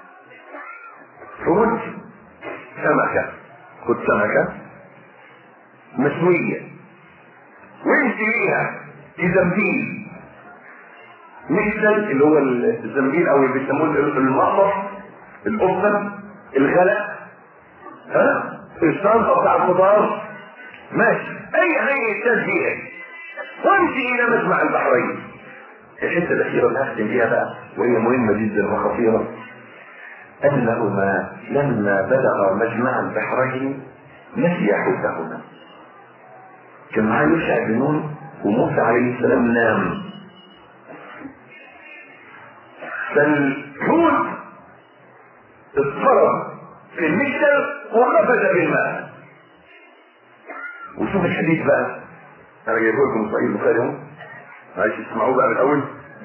خذ سمكه، خذ سمكه مشويه وامشي بيها في زنبيل، مثل اللي هو الزنبيل او اللي بيسموه المقصف، القفه، الغلق، ها الشنطه بتاع الخضار، ماشي اي حاجه يحتاج فيها، وامشي الى مجمع البحرين. الحته الاخيره اللي هختم بيها بقى وهي مهمه جدا وخطيره، انهما لما بلغ مجمع البحرين نسي حوتهما. كان معاه يوشع بن نون وموسى عليه السلام نام، فالحوت اضطرب في المكتب وقفز بالماء. وشوف الحديث بقى، انا جايبه لكم صحيح البخاري اهو، عايز تسمعوه بقى من الاول.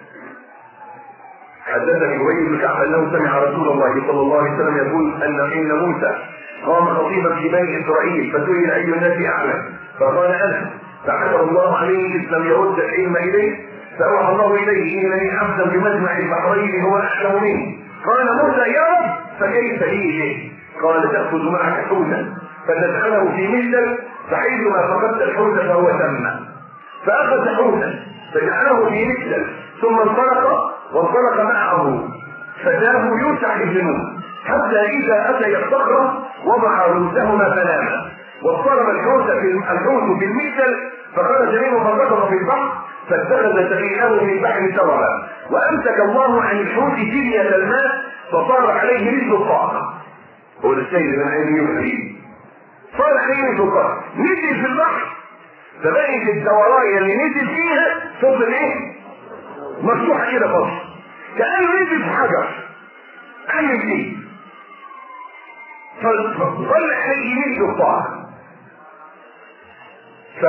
حدثني ابي بن كعب انه سمع رسول الله صلى الله عليه وسلم يقول ان ان موسى قام خطيبا في بني اسرائيل فسئل اي الناس اعلم فقال انا، فحمد الله عليه اذ لم يرد العلم اليه، فاوحى الله اليه انني عبدا بمجمع البحرين هو اعلم مني. قال موسى يا رب فكيف لي به؟ قال تاخذ معك حوتا فتدخله في مجدل فحيثما فقدت الحوت فهو تم، فاخذ حوتا فجعله في مجدل ثم انطلق وانطلق معه فتاه يوشع بن نون حتى اذا اتي الصخره وضع رؤوسهما فناما، واضطرب الحوت في الحوت في المجدل فخرج منه فانتقض في البحر فاتخذ سبيله من البحر سربا، وامسك الله عن الحوت جلية الماء فصار عليه مثل الطاقه. هو السيد بن عين يوحي صار عليه مثل الطاقه، نزل في البحر فبقت الدورايه اللي نزل فيها تفضل ايه؟ مفتوحه كده فصل كانه نزل في حجر عامل فيه، فظل عليه مثل الطاقه. ف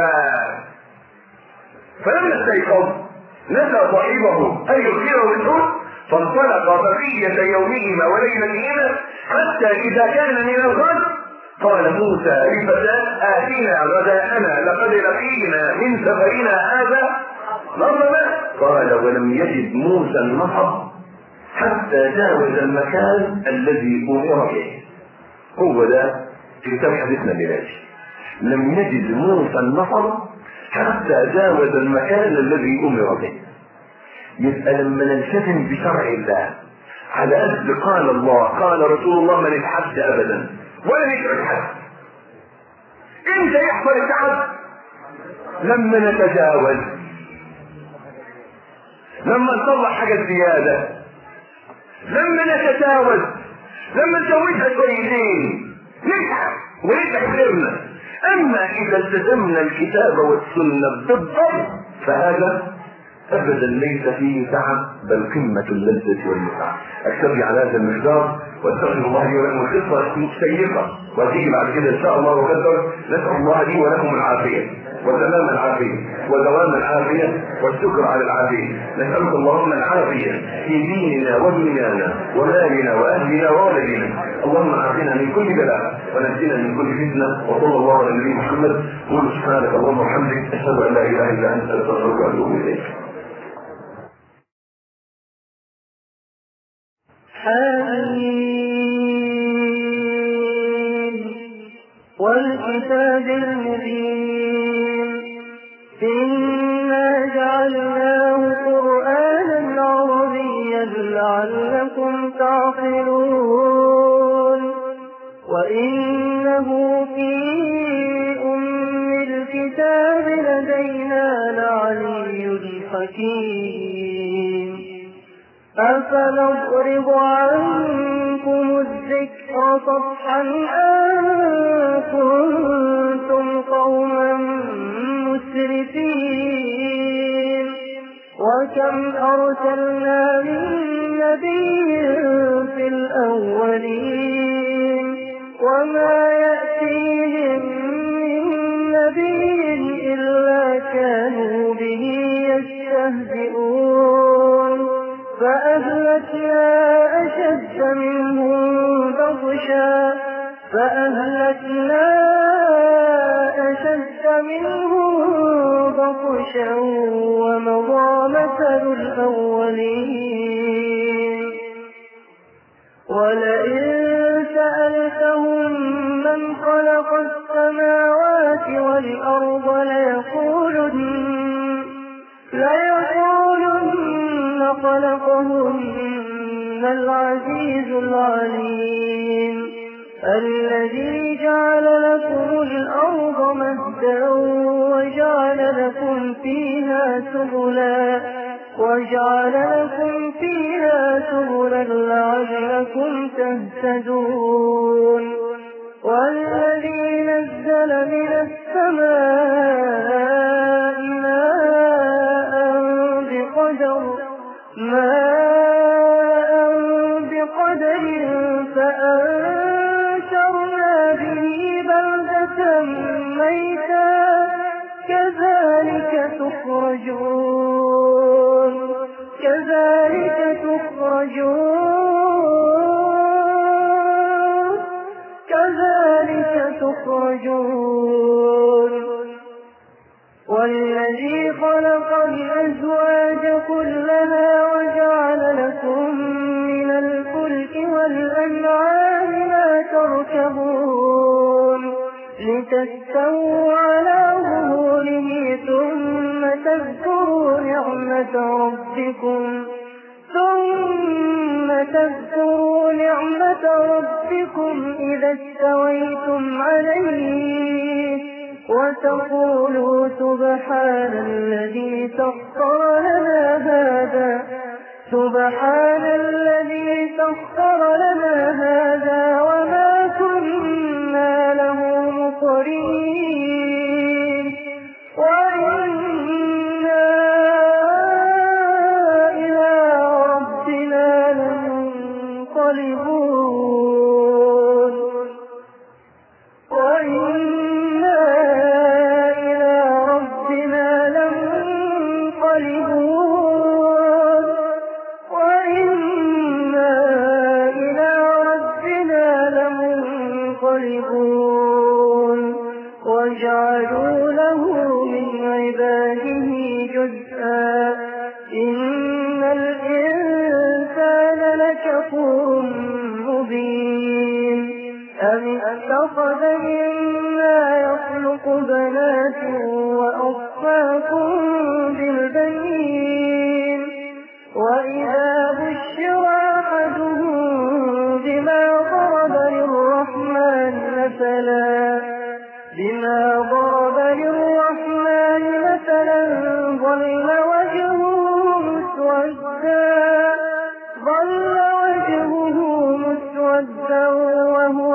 فلما استيقظ نسى صاحبه ان يخبره بالحوت، فانطلق بقيه يومهما وليلتهما حتى اذا كان من الغد قال موسى لفتاه اتينا غداءنا لقد لقينا من سفرنا هذا نصبا. قال ولم يجد موسى النصب حتى جاوز المكان الذي امر به. هو ده كتاب حديثنا بلادي، لم يجد موسى النصب حتى جاوز المكان الذي امر به. يبقى لما نلتزم بشرع الله على قد قال الله قال رسول الله ما نتحدى ابدا ولا نشعر حد. امتى يحصل التحدي؟ لما نتجاوز، لما نطلع حاجه زياده، لما نتجاوز، لما نزودها شويتين نضحك ونضحك غيرنا. اما اذا التزمنا الكتاب والسنه بالضبط فهذا أبدا ليس فيه تعب، بل قمة اللذة والمتعة. أكتفي على هذا المقدار، واستغفر الله لي ولكم. القصة شيقة وتيجي بعد كده إن شاء الله وقدر. نسأل الله لي ولكم العافية وتمام العافية ودوام العافية والشكر على العافية. نسألك اللهم العافية في ديننا ودنيانا ومالنا وأهلنا وولدنا. اللهم عافنا من كل بلاء ونجنا من كل فتنة. وصلى الله على النبي محمد. قل سبحانك اللهم وبحمدك، أشهد أن لا إله إلا أنت، أستغفرك وأتوب إليك. حميم والكتاب المبين إنا جعلناه قرآنا عربيا لعلكم تعقلون وإنه في أم الكتاب لدينا لعلي حكيم أفنضرب عنكم الذكر صفحا أن كنتم قوما مسرفين وكم أرسلنا من نبي في الأولين وما يأتيهم من نبي إلا كانوا به يستهزئون فأهلكنا أشد منهم بطشا فأهلكنا أشد منهم بطشا ومضى مثل الأولين ولئن سألتهم من خلق السماوات والأرض ليقولن ليقولن خلقهن العزيز العليم الذي جعل لكم الأرض مهدا وجعل لكم فيها سبلا وجعل لكم فيها سبلا لعلكم تهتدون والذي نزل من السماء ماء بقدر ماء بقدر فأنشرنا به بلدة ميتا كذلك تخرجون كذلك تخرجون كذلك تخرجون والذي خلق الأزواج كلها وجعل لكم من الفلك والأنعام ما تركبون لتستووا على ظهوره ثم تذكروا نعمة ربكم ثم تذكروا نعمة ربكم إذا استويتم عليه وتقولوا سبحان الذي سخر لنا هذا سبحان الذي سخر لنا هذا وما كنا له مقرنين وإنا إلى ربنا لمنقلبون وإنا إلى ربنا لمنقلبون وإنا إلى ربنا لمنقلبون وجعلوا له من عباده جزءا إن الإنسان لكفور مبين أم اتخذ مما يخلق بنات وأصفاكم بالبنين وإذا بشر أحدهم بما ضرب للرحمن مثلا بما ضرب للرحمن مثلا ظل وجهه مسودا ظل وجهه مسودا وهو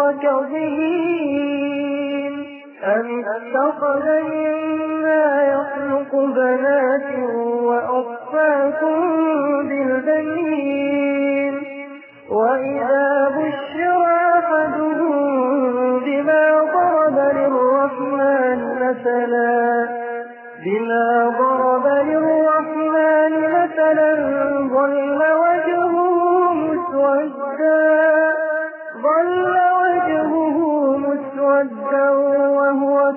كظيم أم اتخذ مما يخلق بنات وأصفاكم مثلا بما ضرب للرحمن مثلا ظل وجهه مسودا ظل وجهه مسودا وهو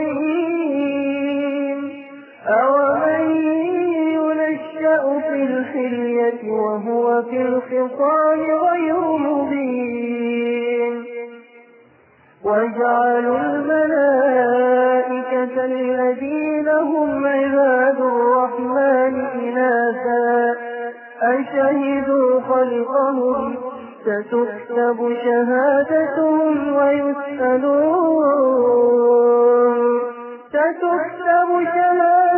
كظيم أومن ينشأ في الحلية وهو في الخصام غير مبين وجعلوا الملائكة الذين هم عباد الرحمن إناثا أشهدوا خلقهم ستكتب شهادتهم ويسألون ستكتب شهادتهم